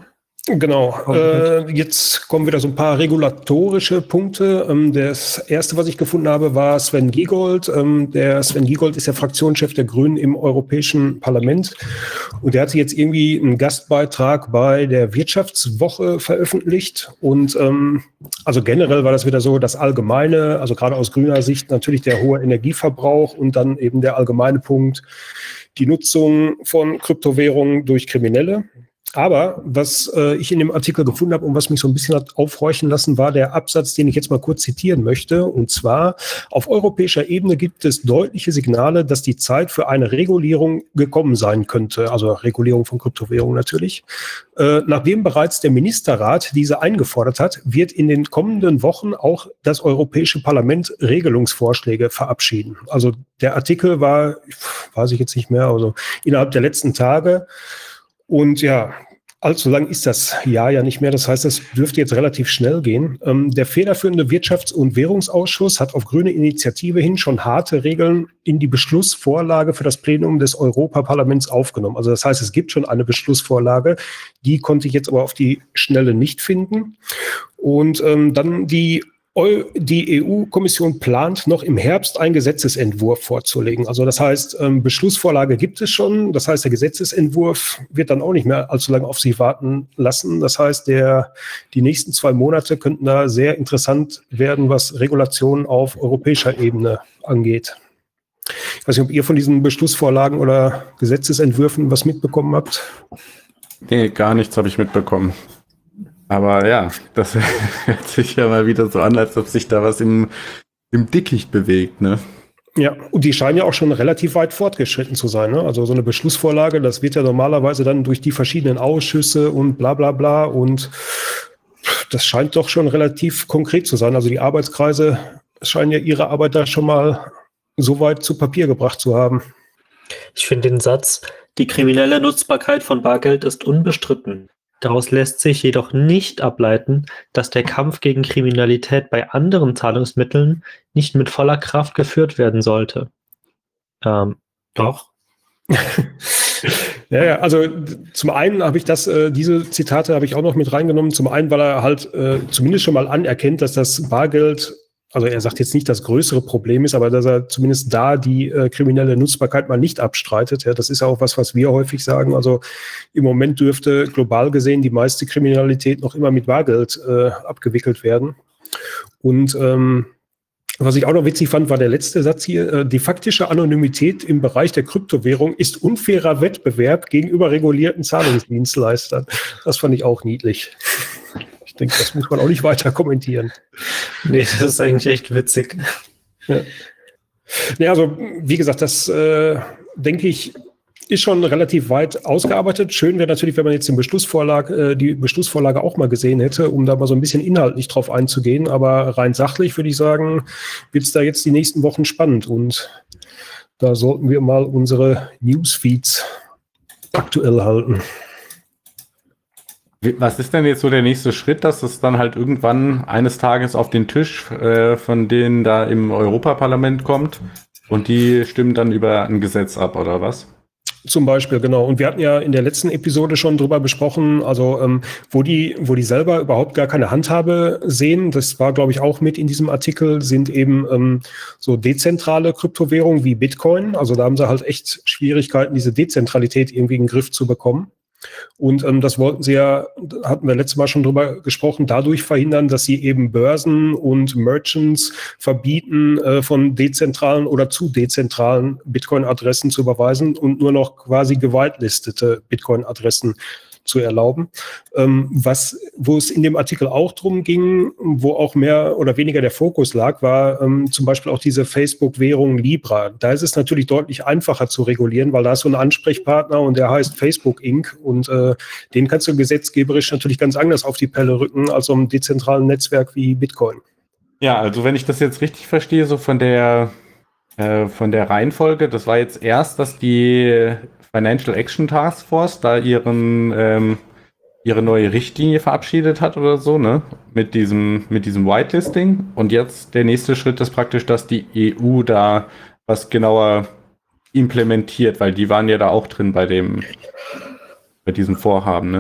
S4: Genau. Äh, jetzt kommen wieder so ein paar regulatorische Punkte. Ähm, das erste, was ich gefunden habe, war Sven Giegold. Ähm, der Sven Giegold ist der Fraktionschef der Grünen im Europäischen Parlament. Und der hatte jetzt irgendwie einen Gastbeitrag bei der Wirtschaftswoche veröffentlicht. Und ähm, also generell war das wieder so, das Allgemeine, also gerade aus grüner Sicht natürlich der hohe Energieverbrauch und dann eben der allgemeine Punkt, die Nutzung von Kryptowährungen durch Kriminelle. Aber was äh, ich in dem Artikel gefunden habe und was mich so ein bisschen hat aufhorchen lassen, war der Absatz, den ich jetzt mal kurz zitieren möchte. Und zwar, auf europäischer Ebene gibt es deutliche Signale, dass die Zeit für eine Regulierung gekommen sein könnte. Also Regulierung von Kryptowährungen natürlich. Äh, nachdem bereits der Ministerrat diese eingefordert hat, wird in den kommenden Wochen auch das Europäische Parlament Regelungsvorschläge verabschieden. Also der Artikel war, weiß ich jetzt nicht mehr, also innerhalb der letzten Tage. Und ja, allzu lang ist das Jahr ja nicht mehr. Das heißt, das dürfte jetzt relativ schnell gehen. Ähm, der federführende Wirtschafts- und Währungsausschuss hat auf grüne Initiative hin schon harte Regeln in die Beschlussvorlage für das Plenum des Europaparlaments aufgenommen. Also das heißt, es gibt schon eine Beschlussvorlage. Die konnte ich jetzt aber auf die Schnelle nicht finden. Und ähm, dann die Die E U-Kommission plant noch im Herbst einen Gesetzesentwurf vorzulegen. Also das heißt, ähm, Beschlussvorlage gibt es schon. Das heißt, der Gesetzesentwurf wird dann auch nicht mehr allzu lange auf sich warten lassen. Das heißt, der, die nächsten zwei Monate könnten da sehr interessant werden, was Regulationen auf europäischer Ebene angeht. Ich weiß nicht, ob ihr von diesen Beschlussvorlagen oder Gesetzesentwürfen was mitbekommen habt.
S2: Nee, gar nichts habe ich mitbekommen. Aber ja, das hört sich ja mal wieder so an, als ob sich da was im, im Dickicht bewegt, ne?
S4: Ja, und die scheinen ja auch schon relativ weit fortgeschritten zu sein, ne? Also so eine Beschlussvorlage, das wird ja normalerweise dann durch die verschiedenen Ausschüsse und bla bla bla und das scheint doch schon relativ konkret zu sein. Also die Arbeitskreise scheinen ja ihre Arbeit da schon mal so weit zu Papier gebracht zu haben.
S3: Ich finde den Satz, die kriminelle Nutzbarkeit von Bargeld ist unbestritten. Daraus lässt sich jedoch nicht ableiten, dass der Kampf gegen Kriminalität bei anderen Zahlungsmitteln nicht mit voller Kraft geführt werden sollte. Ähm, doch.
S4: Ja, ja, also zum einen habe ich das, äh, diese Zitate habe ich auch noch mit reingenommen. Zum einen, weil er halt äh, zumindest schon mal anerkennt, dass das Bargeld, also er sagt jetzt nicht, das größere Problem ist, aber dass er zumindest da die äh, kriminelle Nutzbarkeit mal nicht abstreitet. Ja, das ist ja auch was, was wir häufig sagen. Also im Moment dürfte global gesehen die meiste Kriminalität noch immer mit Bargeld äh, abgewickelt werden. Und ähm, was ich auch noch witzig fand, war der letzte Satz hier. Äh, die faktische Anonymität im Bereich der Kryptowährung ist unfairer Wettbewerb gegenüber regulierten Zahlungsdienstleistern. Das fand ich auch niedlich. Ich denke, das muss man auch nicht weiter kommentieren.
S3: Nee, das ist eigentlich echt witzig.
S4: Ja, ja also wie gesagt, das äh, denke ich, ist schon relativ weit ausgearbeitet. Schön wäre natürlich, wenn man jetzt den Beschlussvorlage, äh, die Beschlussvorlage auch mal gesehen hätte, um da mal so ein bisschen inhaltlich drauf einzugehen. Aber rein sachlich würde ich sagen, wird es da jetzt die nächsten Wochen spannend. Und da sollten wir mal unsere Newsfeeds aktuell halten.
S2: Was ist denn jetzt so der nächste Schritt, dass es dann halt irgendwann eines Tages auf den Tisch äh, von denen da im Europaparlament kommt und die stimmen dann über ein Gesetz ab, oder was?
S4: Zum Beispiel, genau. Und wir hatten ja in der letzten Episode schon drüber besprochen, also ähm, wo die, wo die selber überhaupt gar keine Handhabe sehen, das war, glaube ich, auch mit in diesem Artikel, sind eben ähm, so dezentrale Kryptowährungen wie Bitcoin. Also da haben sie halt echt Schwierigkeiten, diese Dezentralität irgendwie in den Griff zu bekommen. Und ähm, das wollten sie ja, hatten wir letztes Mal schon drüber gesprochen, dadurch verhindern, dass sie eben Börsen und Merchants verbieten, äh, von dezentralen oder zu dezentralen Bitcoin-Adressen zu überweisen und nur noch quasi gewitelistete Bitcoin-Adressen zu erlauben. Ähm, was, wo es in dem Artikel auch drum ging, wo auch mehr oder weniger der Fokus lag, war ähm, zum Beispiel auch diese Facebook-Währung Libra. Da ist es natürlich deutlich einfacher zu regulieren, weil da ist so ein Ansprechpartner und der heißt Facebook Incorporated und äh, den kannst du gesetzgeberisch natürlich ganz anders auf die Pelle rücken als so einem dezentralen Netzwerk wie Bitcoin.
S2: Ja, also wenn ich das jetzt richtig verstehe, so von der äh, von der Reihenfolge, das war jetzt erst, dass die Financial Action Task Force da ihren ähm, ihre neue Richtlinie verabschiedet hat oder so, ne? Mit diesem mit diesem Whitelisting. Und jetzt der nächste Schritt ist praktisch, dass die E U da was genauer implementiert, weil die waren ja da auch drin bei dem bei diesem Vorhaben, ne?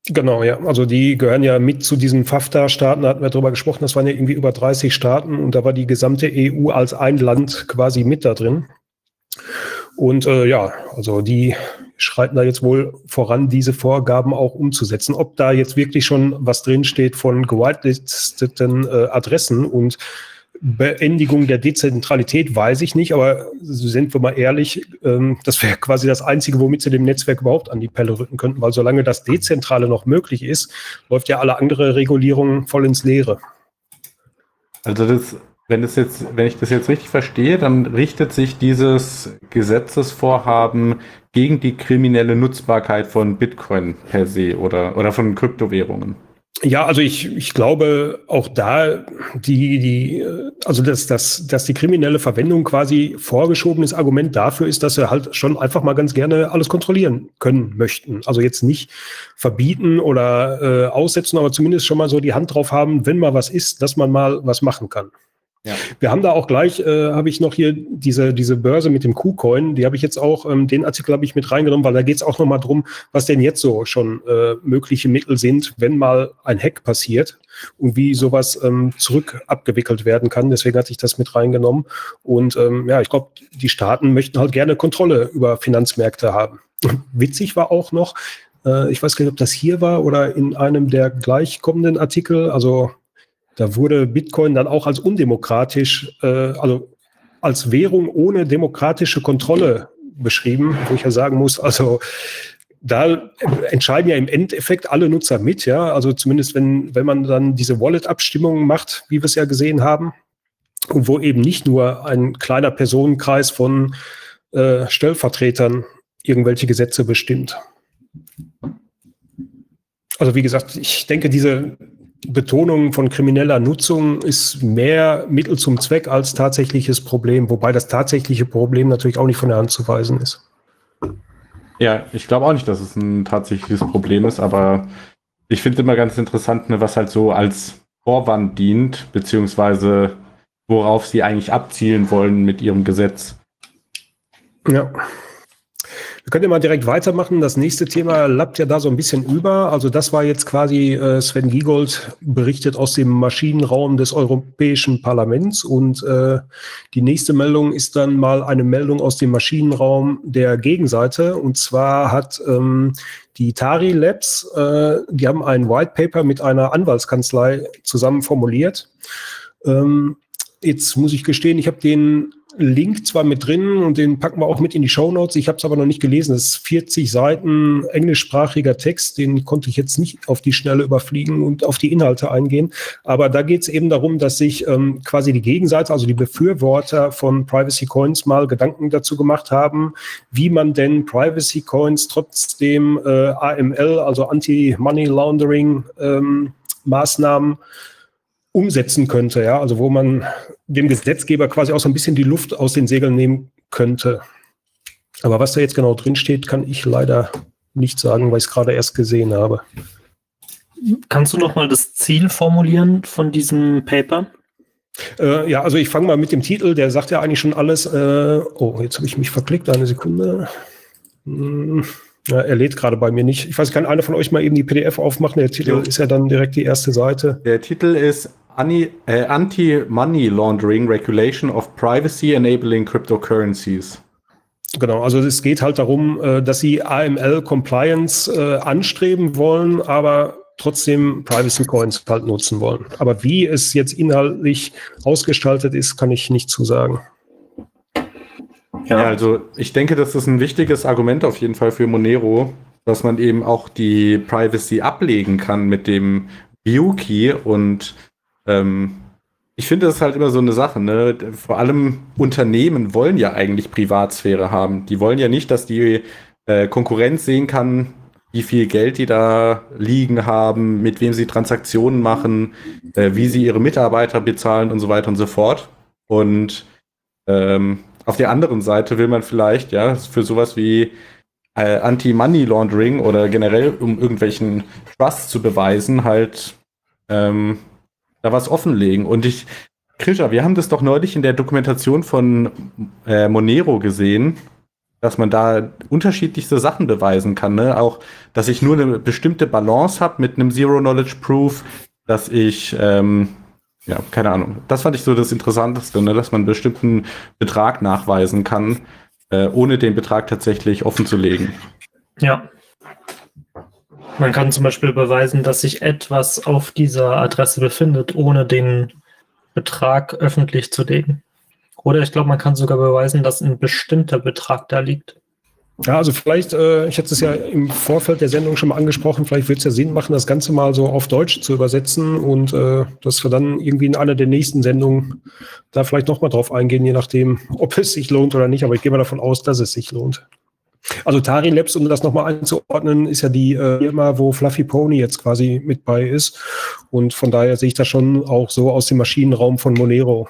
S4: Genau, ja. Also die gehören ja mit zu diesen FAFTA-Staaten, da hatten wir drüber gesprochen, das waren ja irgendwie über dreißig Staaten und da war die gesamte E U als ein Land quasi mit da drin. Und äh, ja, also die schreiten da jetzt wohl voran, diese Vorgaben auch umzusetzen. Ob da jetzt wirklich schon was drinsteht von gewitelisteten äh, Adressen und Beendigung der Dezentralität, weiß ich nicht, aber sind wir mal ehrlich, ähm, das wäre quasi das Einzige, womit sie dem Netzwerk überhaupt an die Pelle rücken könnten, weil solange das Dezentrale noch möglich ist, läuft ja alle andere Regulierung voll ins Leere.
S2: Also das, wenn das jetzt, wenn ich das jetzt richtig verstehe, dann richtet sich dieses Gesetzesvorhaben gegen die kriminelle Nutzbarkeit von Bitcoin per se oder, oder von Kryptowährungen.
S4: Ja, also ich, ich glaube auch da, die, die, also dass, dass, dass die kriminelle Verwendung quasi vorgeschobenes Argument dafür ist, dass sie halt schon einfach mal ganz gerne alles kontrollieren können möchten. Also jetzt nicht verbieten oder äh, aussetzen, aber zumindest schon mal so die Hand drauf haben, wenn mal was ist, dass man mal was machen kann. Ja. Wir haben da auch gleich, äh, habe ich noch hier diese diese Börse mit dem KuCoin, die habe ich jetzt auch, ähm, den Artikel habe ich mit reingenommen, weil da geht es auch nochmal drum, was denn jetzt so schon äh, mögliche Mittel sind, wenn mal ein Hack passiert und wie sowas ähm, zurück abgewickelt werden kann. Deswegen hatte ich das mit reingenommen. Und ähm, ja, ich glaube, die Staaten möchten halt gerne Kontrolle über Finanzmärkte haben. Und witzig war auch noch, äh, ich weiß gar nicht, ob das hier war oder in einem der gleich kommenden Artikel, also da wurde Bitcoin dann auch als undemokratisch, äh, also als Währung ohne demokratische Kontrolle beschrieben, wo ich ja sagen muss, also da entscheiden ja im Endeffekt alle Nutzer mit, ja, also zumindest wenn, wenn man dann diese Wallet-Abstimmungen macht, wie wir es ja gesehen haben, und wo eben nicht nur ein kleiner Personenkreis von äh, Stellvertretern irgendwelche Gesetze bestimmt. Also wie gesagt, ich denke, diese Betonung von krimineller Nutzung ist mehr Mittel zum Zweck als tatsächliches Problem, wobei das tatsächliche Problem natürlich auch nicht von der Hand zu weisen ist.
S2: Ja, ich glaube auch nicht, dass es ein tatsächliches Problem ist, aber ich finde es immer ganz interessant, ne, was halt so als Vorwand dient, beziehungsweise worauf sie eigentlich abzielen wollen mit ihrem Gesetz.
S4: Ja. Wir können ja mal direkt weitermachen. Das nächste Thema lappt ja da so ein bisschen über. Also das war jetzt quasi äh, Sven Giegold berichtet aus dem Maschinenraum des Europäischen Parlaments. Und äh, die nächste Meldung ist dann mal eine Meldung aus dem Maschinenraum der Gegenseite. Und zwar hat ähm, die Tari Labs, äh, die haben ein White Paper mit einer Anwaltskanzlei zusammen formuliert. Ähm, jetzt muss ich gestehen, ich habe den Link zwar mit drin und den packen wir auch mit in die Shownotes. Ich habe es aber noch nicht gelesen. Das ist vierzig Seiten englischsprachiger Text, den konnte ich jetzt nicht auf die Schnelle überfliegen und auf die Inhalte eingehen. Aber da geht es eben darum, dass sich ähm, quasi die Gegenseite, also die Befürworter von Privacy Coins mal Gedanken dazu gemacht haben, wie man denn Privacy Coins trotzdem äh, A M L, also Anti-Money Laundering ähm, Maßnahmen umsetzen könnte, ja, also wo man dem Gesetzgeber quasi auch so ein bisschen die Luft aus den Segeln nehmen könnte. Aber was da jetzt genau drin steht, kann ich leider nicht sagen, weil ich es gerade erst gesehen habe.
S3: Kannst du noch mal das Ziel formulieren von diesem Paper?
S4: Äh, ja, also ich fange mal mit dem Titel, der sagt ja eigentlich schon alles. Äh, oh, jetzt habe ich mich verklickt, eine Sekunde. Hm. Ja, er lädt gerade bei mir nicht. Ich weiß, kann einer von euch mal eben die P D F aufmachen? Der Titel ja. ist ja dann direkt die erste Seite.
S2: Der Titel ist äh, Anti-Money Laundering Regulation of Privacy Enabling Cryptocurrencies.
S4: Genau, also es geht halt darum, äh, dass sie A M L-Compliance äh, anstreben wollen, aber trotzdem Privacy Coins halt nutzen wollen. Aber wie es jetzt inhaltlich ausgestaltet ist, kann ich nicht zu sagen.
S2: Ja. ja, also ich denke, das ist ein wichtiges Argument auf jeden Fall für Monero, dass man eben auch die Privacy ablegen kann mit dem View-Key und ähm, ich finde, das ist halt immer so eine Sache, ne? Vor allem Unternehmen wollen ja eigentlich Privatsphäre haben. Die wollen ja nicht, dass die äh, Konkurrenz sehen kann, wie viel Geld die da liegen haben, mit wem sie Transaktionen machen, äh, wie sie ihre Mitarbeiter bezahlen und so weiter und so fort. Und ähm, auf der anderen Seite will man vielleicht, ja, für sowas wie äh, Anti-Money Laundering oder generell, um irgendwelchen Trust zu beweisen, halt ähm, da was offenlegen. Und ich, Krisha, wir haben das doch neulich in der Dokumentation von äh, Monero gesehen, dass man da unterschiedlichste Sachen beweisen kann. Ne? Auch, dass ich nur eine bestimmte Balance habe mit einem Zero-Knowledge-Proof, dass ich, ähm, ja, keine Ahnung, das fand ich so das Interessanteste, ne? Dass man einen bestimmten Betrag nachweisen kann, äh, ohne den Betrag tatsächlich offen zu legen.
S3: Ja. Man kann zum Beispiel beweisen, dass sich etwas auf dieser Adresse befindet, ohne den Betrag öffentlich zu legen. Oder ich glaube, man kann sogar beweisen, dass ein bestimmter Betrag da liegt.
S4: Ja, also vielleicht, äh, ich hatte es ja im Vorfeld der Sendung schon mal angesprochen, vielleicht wird es ja Sinn machen, das Ganze mal so auf Deutsch zu übersetzen und äh, dass wir dann irgendwie in einer der nächsten Sendungen da vielleicht nochmal drauf eingehen, je nachdem, ob es sich lohnt oder nicht. Aber ich gehe mal davon aus, dass es sich lohnt. Also Tari Labs, um das nochmal einzuordnen, ist ja die äh, Firma, wo Fluffy Pony jetzt quasi mit bei ist. Und von daher sehe ich das schon auch so aus dem Maschinenraum von Monero.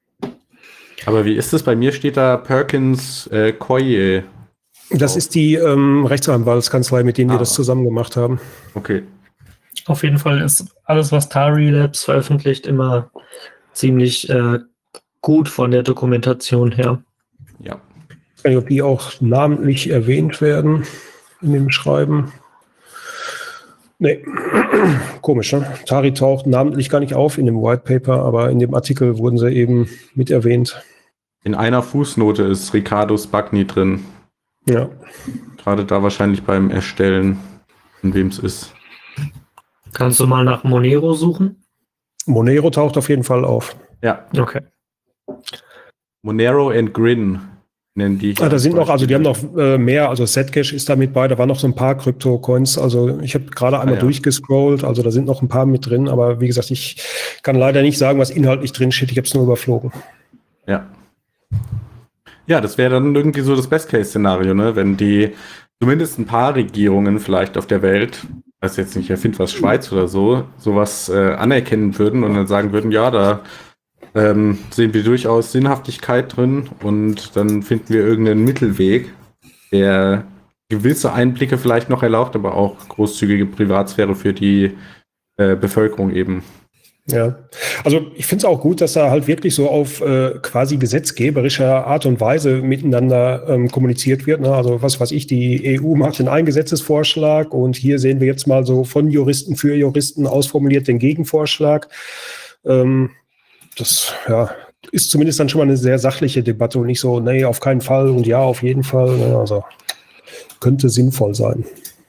S2: Aber wie ist es? Bei mir steht da Perkins äh, Coie.
S4: Das ist die ähm, Rechtsanwaltskanzlei, mit denen
S2: Ah.
S4: wir das zusammen gemacht haben.
S2: Okay.
S3: Auf jeden Fall ist alles, was Tari Labs veröffentlicht, immer ziemlich äh, gut von der Dokumentation her.
S2: Ja.
S4: Ich weiß nicht, ob die auch namentlich erwähnt werden in dem Schreiben. Nee, komisch, ne? Tari taucht namentlich gar nicht auf in dem White Paper, aber in dem Artikel wurden sie eben mit erwähnt.
S2: In einer Fußnote ist Riccardo Spagni drin.
S4: Ja.
S2: Gerade da wahrscheinlich beim Erstellen, in wem es ist.
S3: Kannst du mal nach Monero suchen?
S4: Monero taucht auf jeden Fall auf.
S2: Ja.
S3: Okay.
S2: Monero and Grin nennen die.
S4: Ah, da sind noch, also die haben noch äh, mehr, also Zcash ist da mit bei, da waren noch so ein paar Krypto-Coins, also ich habe gerade einmal
S2: Ah, ja.
S4: durchgescrollt, also da sind noch ein paar mit drin, aber wie gesagt, ich kann leider nicht sagen, was inhaltlich drin steht, ich habe es nur überflogen.
S2: Ja. Ja, das wäre dann irgendwie so das Best-Case-Szenario, ne? Wenn die zumindest ein paar Regierungen vielleicht auf der Welt, weiß jetzt nicht, erfind was Schweiz oder so, sowas äh, anerkennen würden und dann sagen würden, ja, da ähm, sehen wir durchaus Sinnhaftigkeit drin und dann finden wir irgendeinen Mittelweg, der gewisse Einblicke vielleicht noch erlaubt, aber auch großzügige Privatsphäre für die äh, Bevölkerung eben.
S4: Ja, also ich finde es auch gut, dass da halt wirklich so auf äh, quasi gesetzgeberischer Art und Weise miteinander ähm, kommuniziert wird. Ne? Also was weiß ich, die E U macht den einen Gesetzesvorschlag und hier sehen wir jetzt mal so von Juristen für Juristen ausformuliert den Gegenvorschlag. Ähm, das ja, ist zumindest dann schon mal eine sehr sachliche Debatte und nicht so, nee, auf keinen Fall und ja, auf jeden Fall. Ne? Also könnte sinnvoll sein.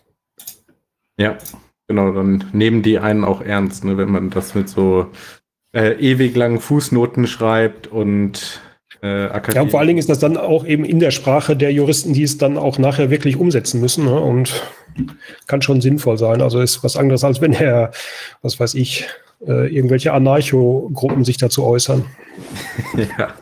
S2: Ja. Genau, dann nehmen die einen auch ernst, ne, wenn man das mit so äh, ewig langen Fußnoten schreibt und äh,
S4: Ja, und vor allen Dingen ist das dann auch eben in der Sprache der Juristen, die es dann auch nachher wirklich umsetzen müssen, ne? Und kann schon sinnvoll sein. Also ist was anderes, als wenn er, was weiß ich, äh, irgendwelche Anarcho-Gruppen sich dazu äußern.
S2: ja.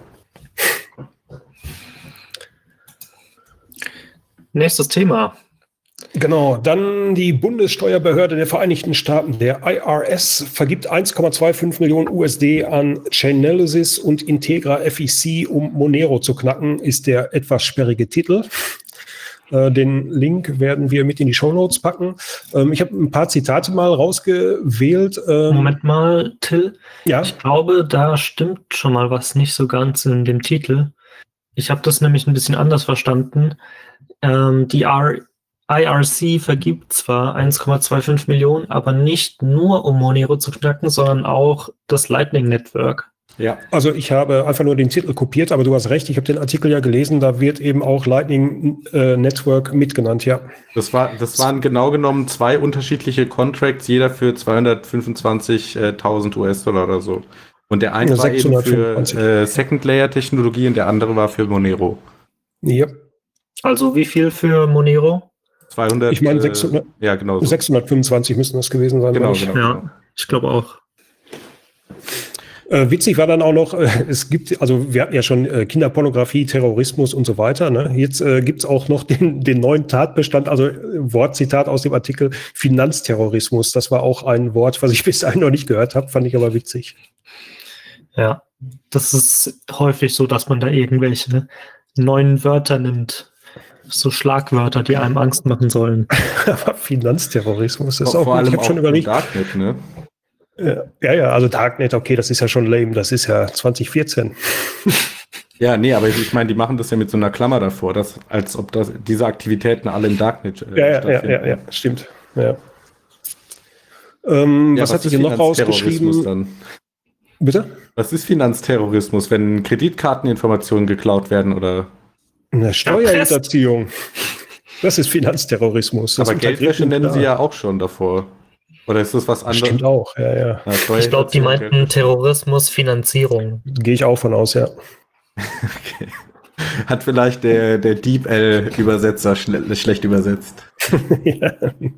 S3: Nächstes Thema.
S4: Genau, dann die Bundessteuerbehörde der Vereinigten Staaten, der I R S, vergibt eins Komma fünfundzwanzig Millionen U S D an Chainalysis und Integra F E C, um Monero zu knacken, ist der etwas sperrige Titel. Äh, den Link werden wir mit in die Shownotes packen. Ähm, ich habe ein paar Zitate mal rausgewählt. Ähm,
S3: Moment mal, Till.
S4: Ja.
S3: Ich glaube, da stimmt schon mal was nicht so ganz in dem Titel. Ich habe das nämlich ein bisschen anders verstanden. Ähm, die R I R C vergibt zwar eins Komma fünfundzwanzig Millionen, aber nicht nur um Monero zu knacken, sondern auch das Lightning Network.
S2: Ja.
S4: Also ich habe einfach nur den Titel kopiert, aber du hast recht, ich habe den Artikel ja gelesen, da wird eben auch Lightning äh, Network mitgenannt, ja.
S2: Das war, das waren genau genommen zwei unterschiedliche Contracts, jeder für zweihundertfünfundzwanzigtausend U S-Dollar oder so. Und der eine
S4: Ja,
S2: war eben für
S4: sechshundertfünfundzwanzig.
S2: äh, Second-Layer-Technologie und der andere war für Monero.
S4: Ja.
S3: Also wie viel für Monero?
S2: zweihundert,
S4: Ich meine,
S2: äh,
S4: sechshundert
S2: ja, genau so.
S4: sechshundertfünfundzwanzig müssen das gewesen sein.
S2: Genau,
S4: meine ich.
S2: genau.
S3: Ja,
S2: genau.
S3: ich glaube auch.
S4: Äh, witzig war dann auch noch, äh, es gibt, also wir hatten ja schon äh, Kinderpornografie, Terrorismus und so weiter. Ne? Jetzt äh, gibt es auch noch den, den neuen Tatbestand, also äh, Wortzitat aus dem Artikel Finanzterrorismus. Das war auch ein Wort, was ich bis dahin noch nicht gehört habe, fand ich aber witzig.
S3: Ja, das ist häufig so, dass man da irgendwelche neuen Wörter nimmt. So Schlagwörter, die einem Angst machen sollen.
S4: Aber Finanzterrorismus ist
S2: Vor,
S4: auch
S2: vor
S4: gut.
S2: allem
S4: Ich habe
S2: auch
S4: schon
S2: im
S4: überlegt.
S2: Darknet, ne?
S4: Ja, ja, also Darknet, okay, das ist ja schon lame, das ist ja zwanzig vierzehn.
S2: Ja, nee, aber ich meine, die machen das ja mit so einer Klammer davor, dass, als ob das, diese Aktivitäten alle im Darknet äh,
S4: Ja, ja, ja,
S2: stattfinden.
S4: ja, ja, stimmt. Ja. Ähm,
S2: Ja,
S4: was hat sich hier noch rausgeschrieben?
S2: Dann?
S4: Bitte?
S2: Was ist Finanzterrorismus, wenn Kreditkarteninformationen geklaut werden oder?
S4: Eine Steuerhinterziehung. Das ist Finanzterrorismus. Das
S2: aber Geldwäsche nennen
S4: klar.
S2: sie ja auch schon davor. Oder ist das was anderes?
S4: Stimmt auch, ja, ja.
S2: ja
S5: Ich glaube, die meinten Terrorismus, Finanzierung.
S4: Gehe ich auch von aus, ja.
S2: Okay. Hat vielleicht der, der DeepL-Übersetzer schle schlecht übersetzt.
S4: ja.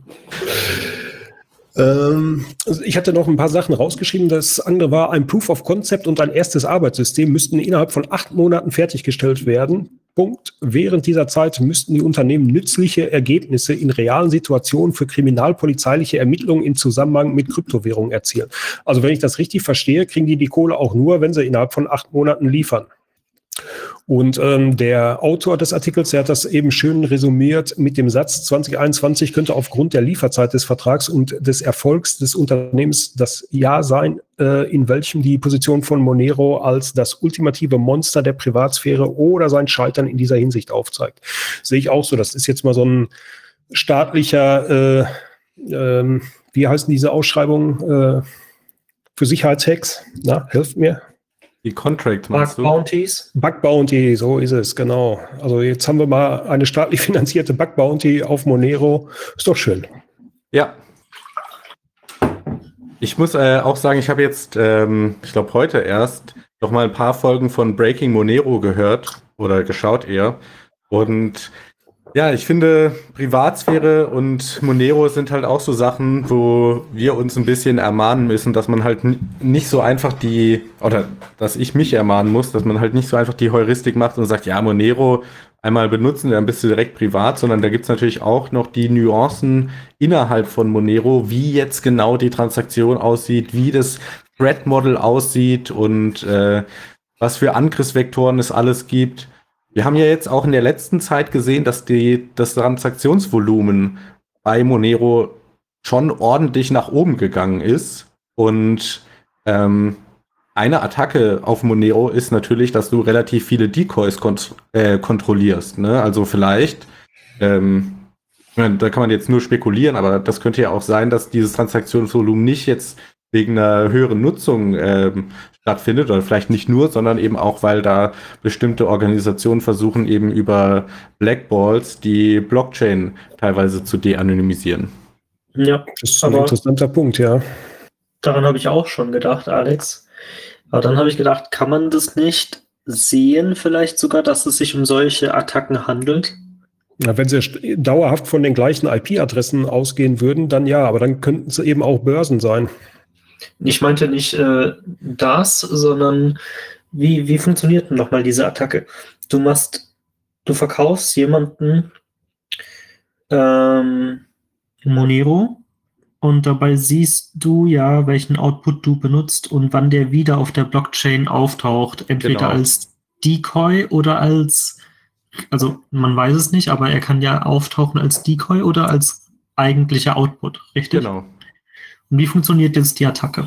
S4: ähm, also ich hatte noch ein paar Sachen rausgeschrieben. Das andere war, ein Proof of Concept und ein erstes Arbeitssystem müssten innerhalb von acht Monaten fertiggestellt werden. Punkt. Während dieser Zeit müssten die Unternehmen nützliche Ergebnisse in realen Situationen für kriminalpolizeiliche Ermittlungen im Zusammenhang mit Kryptowährungen erzielen. Also wenn ich das richtig verstehe, kriegen die die Kohle auch nur, wenn sie innerhalb von acht Monaten liefern. Und ähm, der Autor des Artikels, der hat das eben schön resümiert mit dem Satz, zwanzig einundzwanzig könnte aufgrund der Lieferzeit des Vertrags und des Erfolgs des Unternehmens das Jahr sein, äh, in welchem die Position von Monero als das ultimative Monster der Privatsphäre oder sein Scheitern in dieser Hinsicht aufzeigt. Sehe ich auch so. Das ist jetzt mal so ein staatlicher, äh, äh, wie heißen diese Ausschreibungen äh, für Sicherheitshacks? Na, helft mir.
S2: Die Contract, meinst
S3: Bug
S2: du?
S3: Bounties?
S4: Bug Bounty, so ist es, genau. Also jetzt haben wir mal eine staatlich finanzierte Bug Bounty auf Monero. Ist doch schön.
S2: Ja. Ich muss äh, auch sagen, ich habe jetzt, ähm, ich glaube heute erst, noch mal ein paar Folgen von Breaking Monero gehört oder geschaut eher. Und ja, ich finde, Privatsphäre und Monero sind halt auch so Sachen, wo wir uns ein bisschen ermahnen müssen, dass man halt n- nicht so einfach die, oder dass ich mich ermahnen muss, dass man halt nicht so einfach die Heuristik macht und sagt, ja, Monero einmal benutzen, dann bist du direkt privat, sondern da gibt's natürlich auch noch die Nuancen innerhalb von Monero, wie jetzt genau die Transaktion aussieht, wie das Thread-Model aussieht und äh, was für Angriffsvektoren es alles gibt. Wir haben ja jetzt auch in der letzten Zeit gesehen, dass die, das Transaktionsvolumen bei Monero schon ordentlich nach oben gegangen ist. Und ähm, eine Attacke auf Monero ist natürlich, dass du relativ viele Decoys kont- äh, kontrollierst. Ne? Also vielleicht, ähm, da kann man jetzt nur spekulieren, aber das könnte ja auch sein, dass dieses Transaktionsvolumen nicht jetzt wegen einer höheren Nutzung ähm, stattfindet, oder vielleicht nicht nur, sondern eben auch, weil da bestimmte Organisationen versuchen, eben über Blackballs die Blockchain teilweise zu de-anonymisieren.
S3: Ja,
S4: Das ist ein
S3: aber
S4: interessanter Punkt, ja.
S3: daran habe ich auch schon gedacht, Alex. Aber dann habe ich gedacht, kann man das nicht sehen, vielleicht sogar, dass es sich um solche Attacken handelt?
S4: Ja, wenn sie st- dauerhaft von den gleichen I P-Adressen ausgehen würden, dann ja, aber dann könnten es eben auch Börsen sein.
S3: Ich meinte nicht äh, das, sondern wie, wie funktioniert denn nochmal diese Attacke? Du machst, du verkaufst jemanden ähm, Monero und dabei siehst du ja, welchen Output du benutzt und wann der wieder auf der Blockchain auftaucht. Entweder
S2: Genau.
S3: als Decoy oder als, also man weiß es nicht, aber er kann ja auftauchen als Decoy oder als eigentlicher Output, richtig?
S2: Genau.
S3: Und wie funktioniert jetzt die Attacke?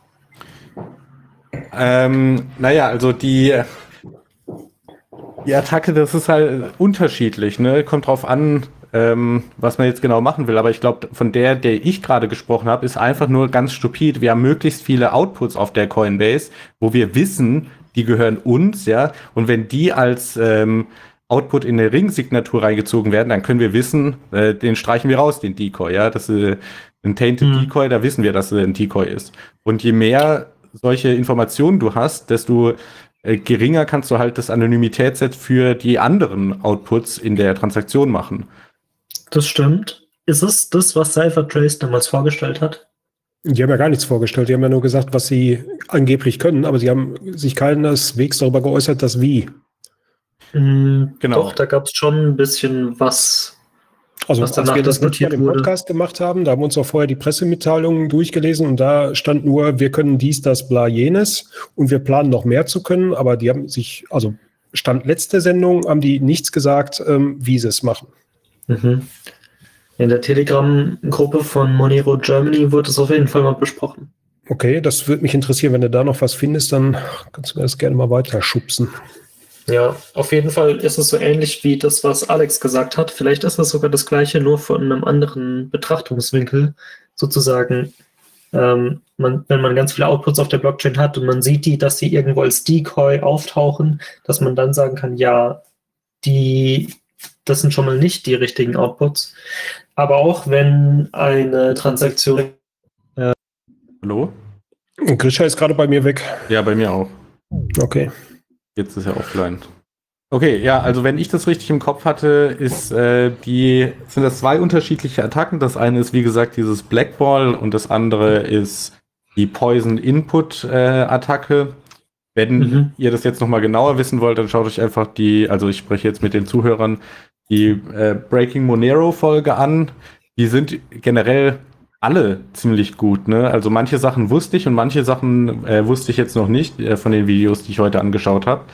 S2: Ähm, naja, also die, die Attacke, das ist halt unterschiedlich, ne? Kommt drauf an, ähm, was man jetzt genau machen will. Aber ich glaube, von der, der ich gerade gesprochen habe, ist einfach nur ganz stupid. Wir haben möglichst viele Outputs auf der Coinbase, wo wir wissen, die gehören uns, ja. Und wenn die als ähm, Output in eine Ring-Signatur reingezogen werden, dann können wir wissen, äh, den streichen wir raus, den Decoy, ja. Das ist ein Tainted
S3: Mhm.
S2: Decoy, da wissen wir, dass es ein Decoy ist. Und je mehr solche Informationen du hast, desto äh, geringer kannst du halt das Anonymitätsset für die anderen Outputs in der Transaktion machen.
S3: Das stimmt. Ist es das, was CipherTrace damals vorgestellt hat?
S4: Die haben ja gar nichts vorgestellt. Die haben ja nur gesagt, was sie angeblich können, aber sie haben sich keineswegs darüber geäußert, dass wie.
S3: Mm,
S2: Genau.
S3: Doch, da gab es schon ein bisschen was.
S4: Also
S3: Was
S4: als
S3: danach
S4: wir das letzte Mal
S3: diskutiert
S4: den
S3: wurde.
S4: Podcast gemacht haben, da haben wir uns auch vorher die Pressemitteilungen durchgelesen und da stand nur, wir können dies, das, bla, jenes und wir planen noch mehr zu können, aber die haben sich, also Stand letzte Sendung, haben die nichts gesagt, ähm, wie sie es machen.
S3: Mhm. In der Telegram-Gruppe von Monero Germany wurde es auf jeden Fall mal besprochen.
S4: Okay, das würde mich interessieren, wenn du da noch was findest, dann kannst du mir das gerne mal weiter schubsen.
S3: Ja, auf jeden Fall ist es so ähnlich wie das, was Alex gesagt hat. Vielleicht ist es sogar das Gleiche, nur von einem anderen Betrachtungswinkel. Sozusagen, ähm, man, wenn man ganz viele Outputs auf der Blockchain hat und man sieht die, dass sie irgendwo als Decoy auftauchen, dass man dann sagen kann, ja, die, das sind schon mal nicht die richtigen Outputs. Aber auch wenn eine Transaktion...
S2: Hallo?
S4: Grisha ist gerade bei mir weg.
S2: Ja, bei mir auch.
S4: Okay.
S2: Jetzt ist er offline. Okay, ja, also wenn ich das richtig im Kopf hatte, ist äh, die sind das zwei unterschiedliche Attacken. Das eine ist, wie gesagt, dieses Blackball und das andere ist die Poison Input äh, Attacke. Wenn
S3: Mhm.
S2: ihr das jetzt nochmal genauer wissen wollt, dann schaut euch einfach die, also ich spreche jetzt mit den Zuhörern, die äh, Breaking Monero Folge an. Die sind generell alle ziemlich gut, ne? Also manche Sachen wusste ich und manche Sachen äh, wusste ich jetzt noch nicht äh, von den Videos, die ich heute angeschaut habe.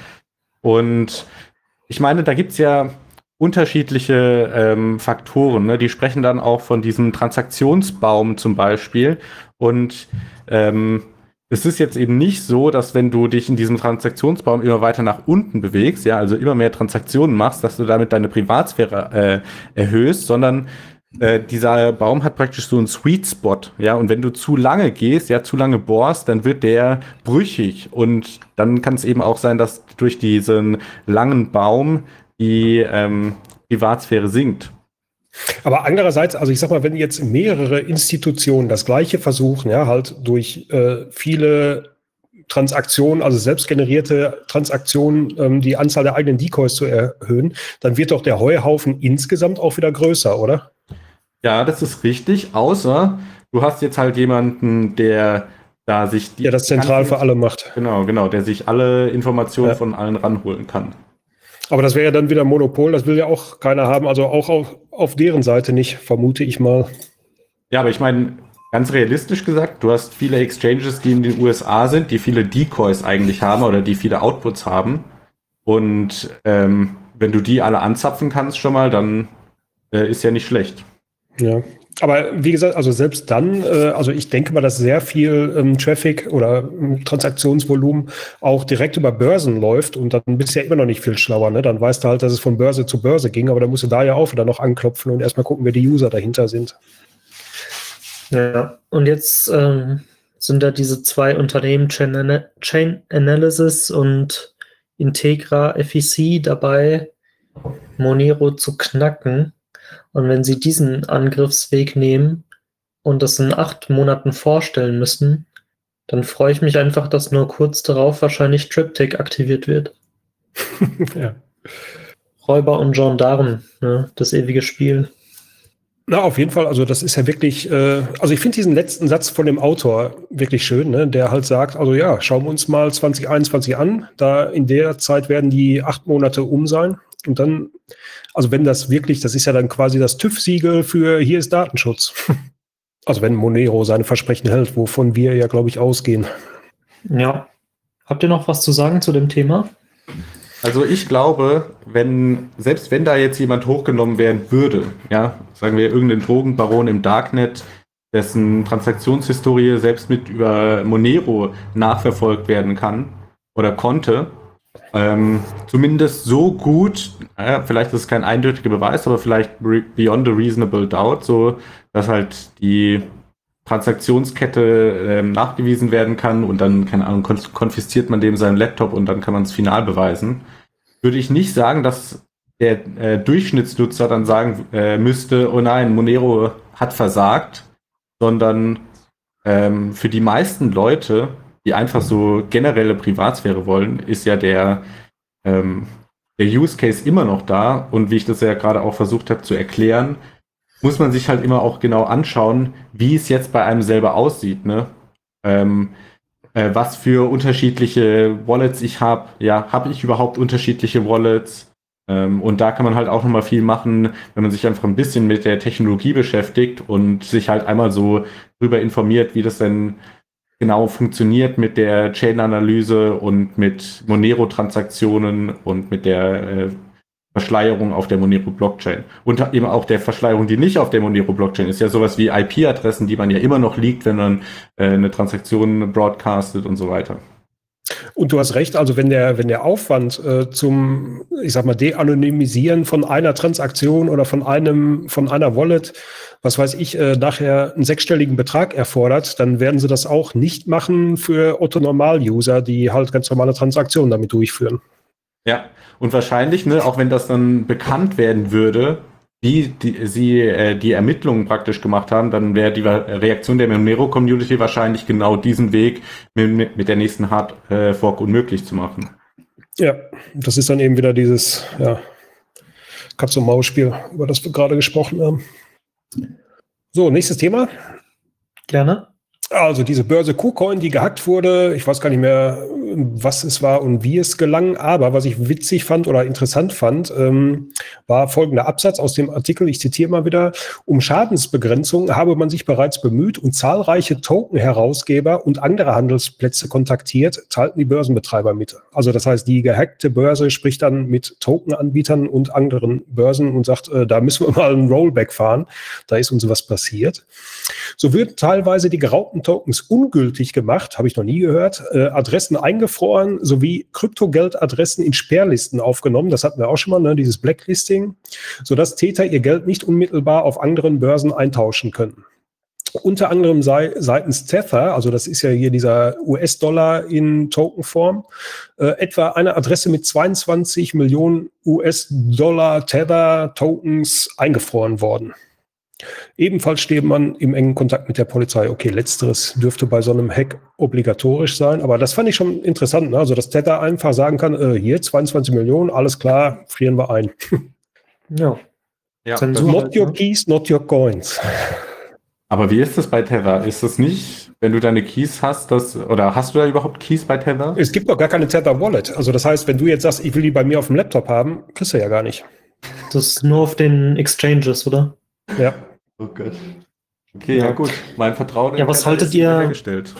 S2: Und ich meine, da gibt's ja unterschiedliche ähm, Faktoren, ne? Die sprechen dann auch von diesem Transaktionsbaum zum Beispiel. Und ähm, es ist jetzt eben nicht so, dass wenn du dich in diesem Transaktionsbaum immer weiter nach unten bewegst, ja, also immer mehr Transaktionen machst, dass du damit deine Privatsphäre äh, erhöhst, sondern äh, dieser Baum hat praktisch so einen Sweet Spot, ja, und wenn du zu lange gehst, ja, zu lange bohrst, dann wird der brüchig und dann kann es eben auch sein, dass durch diesen langen Baum die ähm, Privatsphäre sinkt.
S4: Aber andererseits, also ich sag mal, wenn jetzt mehrere Institutionen das Gleiche versuchen, ja, halt durch äh, viele Transaktionen, also selbstgenerierte Transaktionen, ähm, die Anzahl der eigenen Decoys zu erhöhen, dann wird doch der Heuhaufen insgesamt auch wieder größer, oder?
S2: Ja, das ist richtig, außer du hast jetzt halt jemanden, der da sich die
S4: Der das zentral
S2: ganzen-
S4: für alle macht.
S2: Genau, genau, der sich alle Informationen
S4: Ja.
S2: von allen ranholen kann.
S4: Aber das wäre ja dann wieder Monopol, das will ja auch keiner haben, also auch auf, auf deren Seite nicht, vermute ich mal.
S2: Ja, aber ich meine, ganz realistisch gesagt, du hast viele Exchanges, die in den U S A sind, die viele Decoys eigentlich haben oder die viele Outputs haben. Und ähm, wenn du die alle anzapfen kannst schon mal, dann äh, ist ja nicht schlecht.
S4: Ja, aber wie gesagt, also selbst dann, äh, also ich denke mal, dass sehr viel ähm, Traffic oder ähm, Transaktionsvolumen auch direkt über Börsen läuft und dann bist du ja immer noch nicht viel schlauer, ne? Dann weißt du halt, dass es von Börse zu Börse ging, aber dann musst du da ja auch wieder noch anklopfen und erstmal gucken, wer die User dahinter sind.
S3: Ja, und jetzt ähm, sind da diese zwei Unternehmen, Chain, Ana- Chain Analysis und Integra F E C, dabei, Monero zu knacken. Und wenn sie diesen Angriffsweg nehmen und das in acht Monaten vorstellen müssen, dann freue ich mich einfach, dass nur kurz darauf wahrscheinlich Triptych aktiviert wird.
S4: Ja.
S3: Räuber und Gendarmen, ne? Das ewige Spiel.
S4: Na, auf jeden Fall, also das ist ja wirklich, äh, also ich finde diesen letzten Satz von dem Autor wirklich schön, ne? Der halt sagt, also ja, schauen wir uns mal zwanzig einundzwanzig an, da in der Zeit werden die acht Monate um sein und dann, also wenn das wirklich, das ist ja dann quasi das TÜV-Siegel für hier ist Datenschutz. Also wenn Monero seine Versprechen hält, wovon wir ja, glaube ich, ausgehen.
S3: Ja. Habt ihr noch was zu sagen zu dem Thema?
S2: Also ich glaube, wenn, selbst wenn da jetzt jemand hochgenommen werden würde, ja, sagen wir irgendein Drogenbaron im Darknet, dessen Transaktionshistorie selbst mit über Monero nachverfolgt werden kann oder konnte, ähm, zumindest so gut, äh, vielleicht ist es kein eindeutiger Beweis, aber vielleicht re- beyond a reasonable doubt, so, dass halt die Transaktionskette ähm, nachgewiesen werden kann und dann, keine Ahnung, kon- konfisziert man dem seinen Laptop und dann kann man es final beweisen, würde ich nicht sagen, dass der äh, Durchschnittsnutzer dann sagen äh, müsste, oh nein, Monero hat versagt, sondern ähm, für die meisten Leute, die einfach so generelle Privatsphäre wollen, ist ja der, ähm, der Use Case immer noch da und wie ich das ja gerade auch versucht habe zu erklären, muss man sich halt immer auch genau anschauen, wie es jetzt bei einem selber aussieht, ne? Ähm, äh, was für unterschiedliche Wallets ich habe. Ja, habe ich überhaupt unterschiedliche Wallets? Ähm, und da kann man halt auch nochmal viel machen, wenn man sich einfach ein bisschen mit der Technologie beschäftigt und sich halt einmal so darüber informiert, wie das denn genau funktioniert mit der Chain-Analyse und mit Monero-Transaktionen und mit der äh, Verschleierung auf der Monero-Blockchain. Und eben auch der Verschleierung, die nicht auf der Monero-Blockchain ist. Ja sowas wie I P-Adressen, die man ja immer noch liegt, wenn man äh, eine Transaktion broadcastet und so weiter.
S4: Und du hast recht, also wenn der, wenn der Aufwand äh, zum, ich sag mal, De-Anonymisieren von einer Transaktion oder von einem, von einer Wallet, was weiß ich, äh, nachher einen sechsstelligen Betrag erfordert, dann werden sie das auch nicht machen für Otto-Normal-User, die halt ganz normale Transaktionen damit durchführen.
S2: Ja, und wahrscheinlich, ne, auch wenn das dann bekannt werden würde, wie die, sie äh, die Ermittlungen praktisch gemacht haben, dann wäre die Reaktion der Monero-Community wahrscheinlich genau diesen Weg mit, mit der nächsten Hard-Fork unmöglich zu machen.
S4: Ja, das ist dann eben wieder dieses ja, Katz-und-Maus-Spiel, über das wir gerade gesprochen haben. So, nächstes Thema.
S3: Gerne.
S4: Also diese Börse KuCoin, die gehackt wurde, ich weiß gar nicht mehr, was es war und wie es gelang, aber was ich witzig fand oder interessant fand, ähm, war folgender Absatz aus dem Artikel, ich zitiere mal wieder: Um Schadensbegrenzung habe man sich bereits bemüht und zahlreiche Token-Herausgeber und andere Handelsplätze kontaktiert, teilten die Börsenbetreiber mit. Also das heißt, die gehackte Börse spricht dann mit Token-Anbietern und anderen Börsen und sagt, äh, da müssen wir mal einen Rollback fahren, da ist uns was passiert. So wird teilweise die geraubten Tokens ungültig gemacht, habe ich noch nie gehört, äh, Adressen eingefroren sowie Kryptogeldadressen in Sperrlisten aufgenommen, das hatten wir auch schon mal, ne, dieses Blacklisting, sodass Täter ihr Geld nicht unmittelbar auf anderen Börsen eintauschen können. Unter anderem sei seitens Tether, also das ist ja hier dieser U S-Dollar in Tokenform, äh, etwa eine Adresse mit zweiundzwanzig Millionen U S-Dollar Tether-Tokens eingefroren worden. Ebenfalls steht man im engen Kontakt mit der Polizei. Okay, letzteres dürfte bei so einem Hack obligatorisch sein, aber das fand ich schon interessant, ne? Also dass Tether einfach sagen kann, äh, hier zweiundzwanzig Millionen, alles klar, frieren wir ein.
S3: Ja.
S2: Ja,
S3: Zensur
S4: Not
S3: halt,
S4: your
S3: ne?
S4: keys, not your coins.
S2: aber wie ist das bei Tether? Ist das nicht, wenn du deine Keys hast, das, oder hast du da überhaupt Keys bei Tether?
S4: Es gibt doch gar keine Tether Wallet. Also das heißt, wenn du jetzt sagst, ich will die bei mir auf dem Laptop haben, kriegst du ja gar nicht.
S3: Das ist nur auf den Exchanges, oder?
S4: Ja.
S2: Oh Gott. Okay, ja,
S3: Ja.
S2: gut. Mein Vertrauen in
S3: Ja, was
S2: Tether
S3: haltet
S2: ist
S3: ihr-
S2: wiederhergestellt.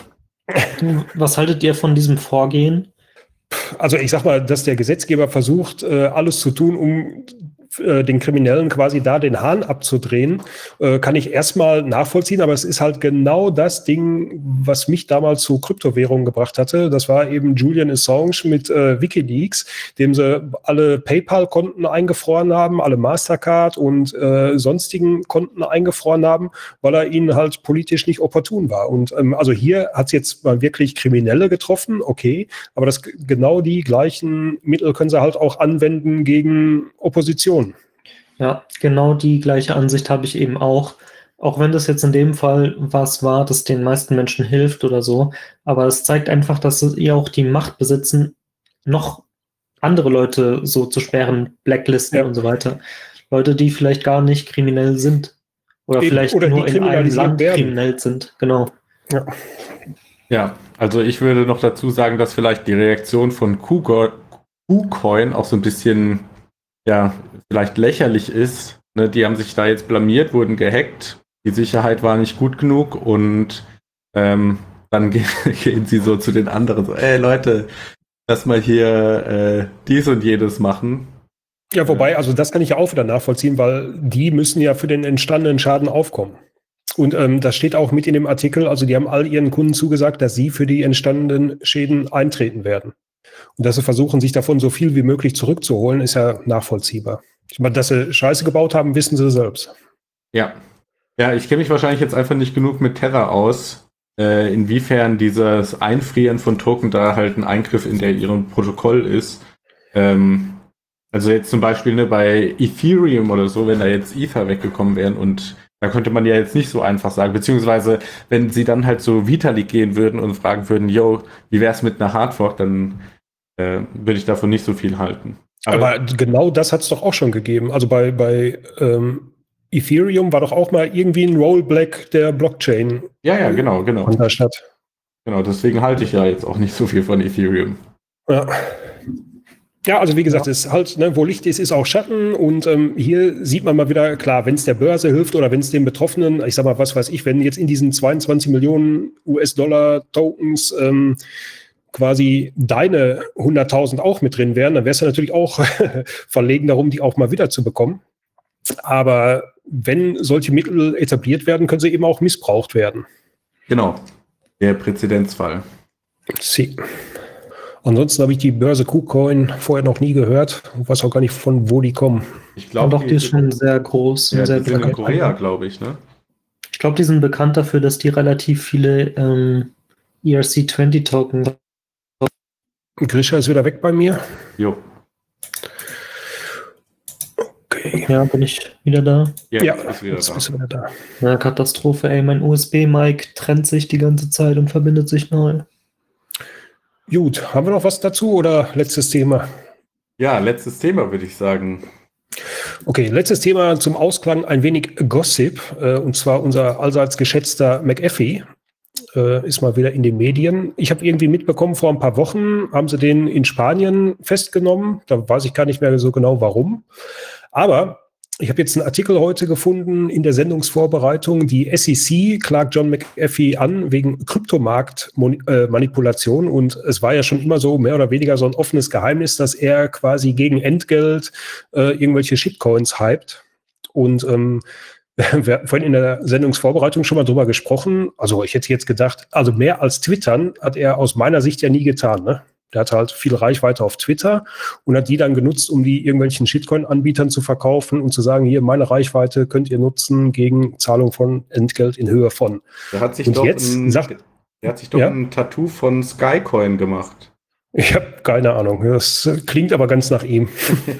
S3: Was haltet ihr von diesem Vorgehen?
S4: Also ich sag mal, dass der Gesetzgeber versucht, äh, alles zu tun, um äh, den Kriminellen quasi da den Hahn abzudrehen, äh, kann ich erstmal nachvollziehen, aber es ist halt genau das Ding, was mich damals zu Kryptowährungen gebracht hatte. Das war eben Julian Assange mit äh, WikiLeaks, dem sie alle PayPal-Konten eingefroren haben, alle Mastercard und äh, sonstigen Konten eingefroren haben, weil er ihnen halt politisch nicht opportun war. Und ähm, also hier hat es jetzt mal wirklich Kriminelle getroffen, okay, aber das genau die gleichen Mittel können sie halt auch anwenden gegen Opposition.
S3: Ja, genau die gleiche Ansicht habe ich eben auch. Auch wenn das jetzt in dem Fall was war, das den meisten Menschen hilft oder so. Aber es zeigt einfach, dass sie auch die Macht besitzen, noch andere Leute so zu sperren, Blacklisten
S4: Ja.
S3: und so weiter. Leute, die vielleicht gar nicht kriminell sind. Oder
S4: Eben,
S3: vielleicht
S4: oder die
S3: nur in einem
S4: kriminalisiert
S3: Land
S4: werden.
S3: kriminell sind. Genau.
S4: Ja.
S2: Ja, also ich würde noch dazu sagen, dass vielleicht die Reaktion von KuCo- KuCoin auch so ein bisschen, ja, vielleicht lächerlich ist. Ne, die haben sich da jetzt blamiert, wurden gehackt, die Sicherheit war nicht gut genug und ähm, dann ge- gehen sie so zu den anderen so, ey Leute, lass mal hier äh, dies und jedes machen.
S4: Ja, wobei, also das kann ich ja auch wieder nachvollziehen, weil die müssen ja für den entstandenen Schaden aufkommen. Und ähm, das steht auch mit in dem Artikel, also die haben all ihren Kunden zugesagt, dass sie für die entstandenen Schäden eintreten werden. Und dass sie versuchen, sich davon so viel wie möglich zurückzuholen, ist ja nachvollziehbar. Ich meine, dass sie Scheiße gebaut haben, wissen sie selbst.
S2: Ja. Ja, ich kenne mich wahrscheinlich jetzt einfach nicht genug mit Tether aus, äh, inwiefern dieses Einfrieren von Token da halt ein Eingriff in der ihrem Protokoll ist. Ähm, also jetzt zum Beispiel ne, bei Ethereum oder so, wenn da jetzt Ether weggekommen wären und da könnte man ja jetzt nicht so einfach sagen, beziehungsweise wenn sie dann halt so Vitalik gehen würden und fragen würden, yo, wie wär's mit einer Hardfork, dann äh, würde ich davon nicht so viel halten.
S4: Aber, Aber genau das hat es doch auch schon gegeben. Also bei, bei ähm, Ethereum war doch auch mal irgendwie ein Rollback der Blockchain.
S2: Ja, ja, genau, genau.
S4: An der Stadt.
S2: Genau, deswegen halte ich ja jetzt auch nicht so viel von Ethereum.
S4: Ja. Ja, also wie gesagt, es ist halt, ne, wo Licht ist, ist auch Schatten. Und ähm, hier sieht man mal wieder, klar, wenn es der Börse hilft oder wenn es den Betroffenen, ich sag mal, was weiß ich, wenn jetzt in diesen zweiundzwanzig Millionen U S-Dollar Tokens ähm, quasi deine hunderttausend auch mit drin wären, dann wär's ja natürlich auch verlegen darum, die auch mal wieder zu bekommen. Aber wenn solche Mittel etabliert werden, können sie eben auch missbraucht werden.
S2: Genau, der Präzedenzfall.
S4: Sie. Ansonsten habe ich die Börse KuCoin vorher noch nie gehört und weiß auch gar nicht, von wo die kommen.
S2: Ich
S3: Und
S2: glaube,
S3: doch, die ist schon sehr groß
S2: ja,
S3: und sehr
S2: die sind in
S3: bekannt.
S2: Korea, glaube ich, ne?
S3: Ich glaube, die sind bekannt dafür, dass die relativ viele ähm, E R C zwanzig Token.
S4: Grisha ist wieder weg bei mir.
S2: Jo.
S4: Okay.
S3: Ja, bin ich wieder da.
S2: Ja,
S4: Ja,
S2: ist wieder
S4: jetzt
S2: da.
S4: bist du wieder da.
S3: Ja, Katastrophe, ey. Mein U S B-Mic trennt sich die ganze Zeit und verbindet sich neu.
S4: Gut, haben wir noch was dazu oder letztes Thema?
S2: Ja, letztes Thema, würde ich sagen.
S4: Okay, letztes Thema zum Ausklang ein wenig Gossip, äh, und zwar unser allseits geschätzter McAfee äh, ist mal wieder in den Medien. Ich habe irgendwie mitbekommen, vor ein paar Wochen haben sie den in Spanien festgenommen. Da weiß ich gar nicht mehr so genau, warum. Aber ich habe jetzt einen Artikel heute gefunden in der Sendungsvorbereitung. Die S E C klagt John McAfee an wegen Kryptomarktmanipulation. Und es war ja schon immer so mehr oder weniger so ein offenes Geheimnis, dass er quasi gegen Entgelt äh, irgendwelche Shitcoins hypt. Und ähm, wir haben vorhin in der Sendungsvorbereitung schon mal drüber gesprochen. Also ich hätte jetzt gedacht, also mehr als Twittern hat er aus meiner Sicht ja nie getan, ne? Der hatte halt viel Reichweite auf Twitter und hat die dann genutzt, um die irgendwelchen Shitcoin-Anbietern zu verkaufen und zu sagen, hier, meine Reichweite könnt ihr nutzen gegen Zahlung von Entgelt in Höhe von.
S2: Der hat sich
S4: Und
S2: doch,
S4: jetzt
S2: ein,
S4: sagt-
S2: der hat sich doch
S4: Ja?
S2: ein Tattoo von Skycoin gemacht.
S4: Ich habe keine Ahnung. Das klingt aber ganz nach ihm.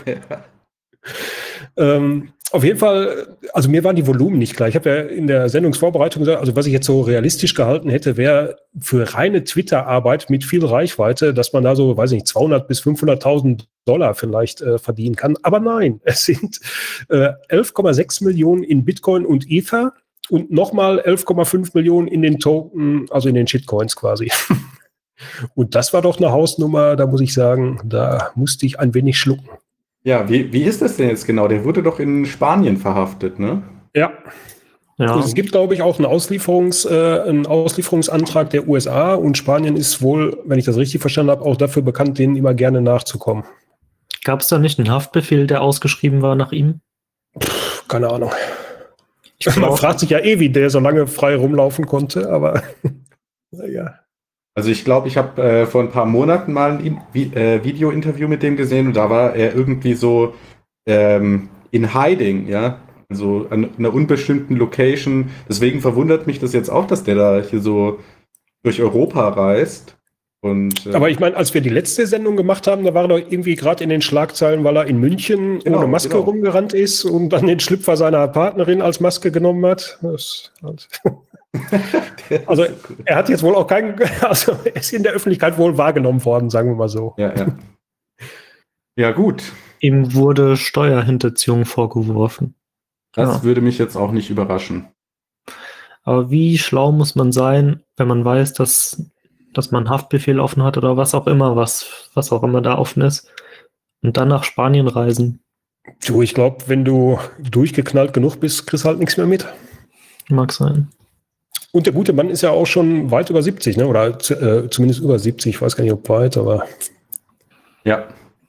S4: ähm, auf jeden Fall, also mir waren die Volumen nicht klar. Ich habe ja in der Sendungsvorbereitung gesagt, also was ich jetzt so realistisch gehalten hätte, wäre für reine Twitter-Arbeit mit viel Reichweite, dass man da so, weiß ich nicht, zweihundert bis fünfhunderttausend Dollar vielleicht äh, verdienen kann. Aber nein, es sind äh, elf Komma sechs Millionen in Bitcoin und Ether und nochmal elf Komma fünf Millionen in den Token, also in den Shitcoins quasi. Und das war doch eine Hausnummer, da muss ich sagen, da musste ich ein wenig schlucken.
S2: Ja, wie, wie ist das denn jetzt genau? Der wurde doch in Spanien verhaftet, ne?
S4: Ja.
S3: Ja,
S4: Also es gibt, glaube ich, auch einen, Auslieferungs, äh, einen Auslieferungsantrag der U S A und Spanien ist wohl, wenn ich das richtig verstanden habe, auch dafür bekannt, denen immer gerne nachzukommen.
S3: gab es da nicht einen Haftbefehl, der ausgeschrieben war nach ihm?
S4: Keine Ahnung.
S3: Ich
S4: Man
S3: glaub,
S4: fragt sich ja eh, wie der so lange frei rumlaufen konnte, aber naja.
S2: Also ich glaube, ich habe äh, vor ein paar Monaten mal ein I- Vi- äh, Video-Interview mit dem gesehen und da war er irgendwie so ähm, in hiding, ja, also an einer unbestimmten Location. Deswegen verwundert mich das jetzt auch, dass der da hier so durch Europa reist. Und, äh,
S4: Aber ich meine, als wir die letzte Sendung gemacht haben, da war er doch irgendwie gerade in den Schlagzeilen, weil er in München
S2: Genau,
S4: ohne Maske
S2: genau.
S4: rumgerannt ist und dann den Schlüpfer seiner Partnerin als Maske genommen hat. Das, halt. Also er hat jetzt wohl auch keinen, also er ist in der Öffentlichkeit wohl wahrgenommen worden, sagen wir mal so.
S2: ja, ja. Ja, gut.
S3: ihm wurde Steuerhinterziehung vorgeworfen.
S2: Das
S3: Ja.
S2: würde mich jetzt auch nicht überraschen.
S3: Aber wie schlau muss man sein, wenn man weiß, dass, dass man einen Haftbefehl offen hat oder was auch immer, was, was auch immer da offen ist, und dann nach Spanien reisen?
S4: Du, ich glaube, wenn du durchgeknallt genug bist, kriegst du halt nichts mehr mit.
S3: Mag sein.
S4: Und der gute Mann ist ja auch schon weit über siebzig, ne? Oder zu, äh, zumindest über siebzig, ich weiß gar nicht, ob weit, aber
S2: Ja.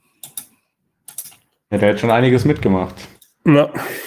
S2: Ja, der hat schon einiges mitgemacht.
S4: na,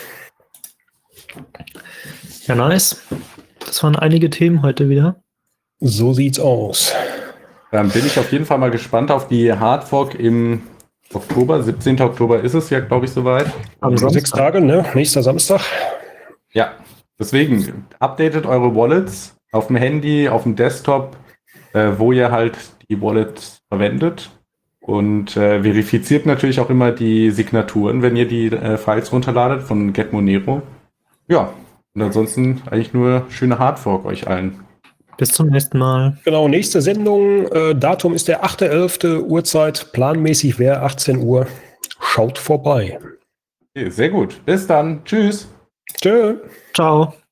S3: Ja, nice. Das waren einige Themen heute wieder.
S4: so sieht's aus.
S2: Dann bin ich auf jeden Fall mal gespannt auf die Hardfork im Oktober. siebzehnten Oktober ist es ja, glaube ich, soweit.
S3: Am
S4: Sechs
S3: Samstag.
S4: Tage, ne? Nächster Samstag.
S2: Ja, deswegen updatet eure Wallets auf dem Handy, auf dem Desktop, äh, wo ihr halt die Wallets verwendet. Und äh, verifiziert natürlich auch immer die Signaturen, wenn ihr die äh, Files runterladet von GetMonero. Ja, und ansonsten eigentlich nur schöne Hardfork euch allen.
S3: Bis zum nächsten Mal.
S4: Genau, nächste Sendung. Äh, Datum ist der achte elfte Uhrzeit. Planmäßig wäre achtzehn Uhr. Schaut vorbei.
S2: Okay, sehr gut. Bis dann. Tschüss.
S4: Tschö.
S3: Ciao.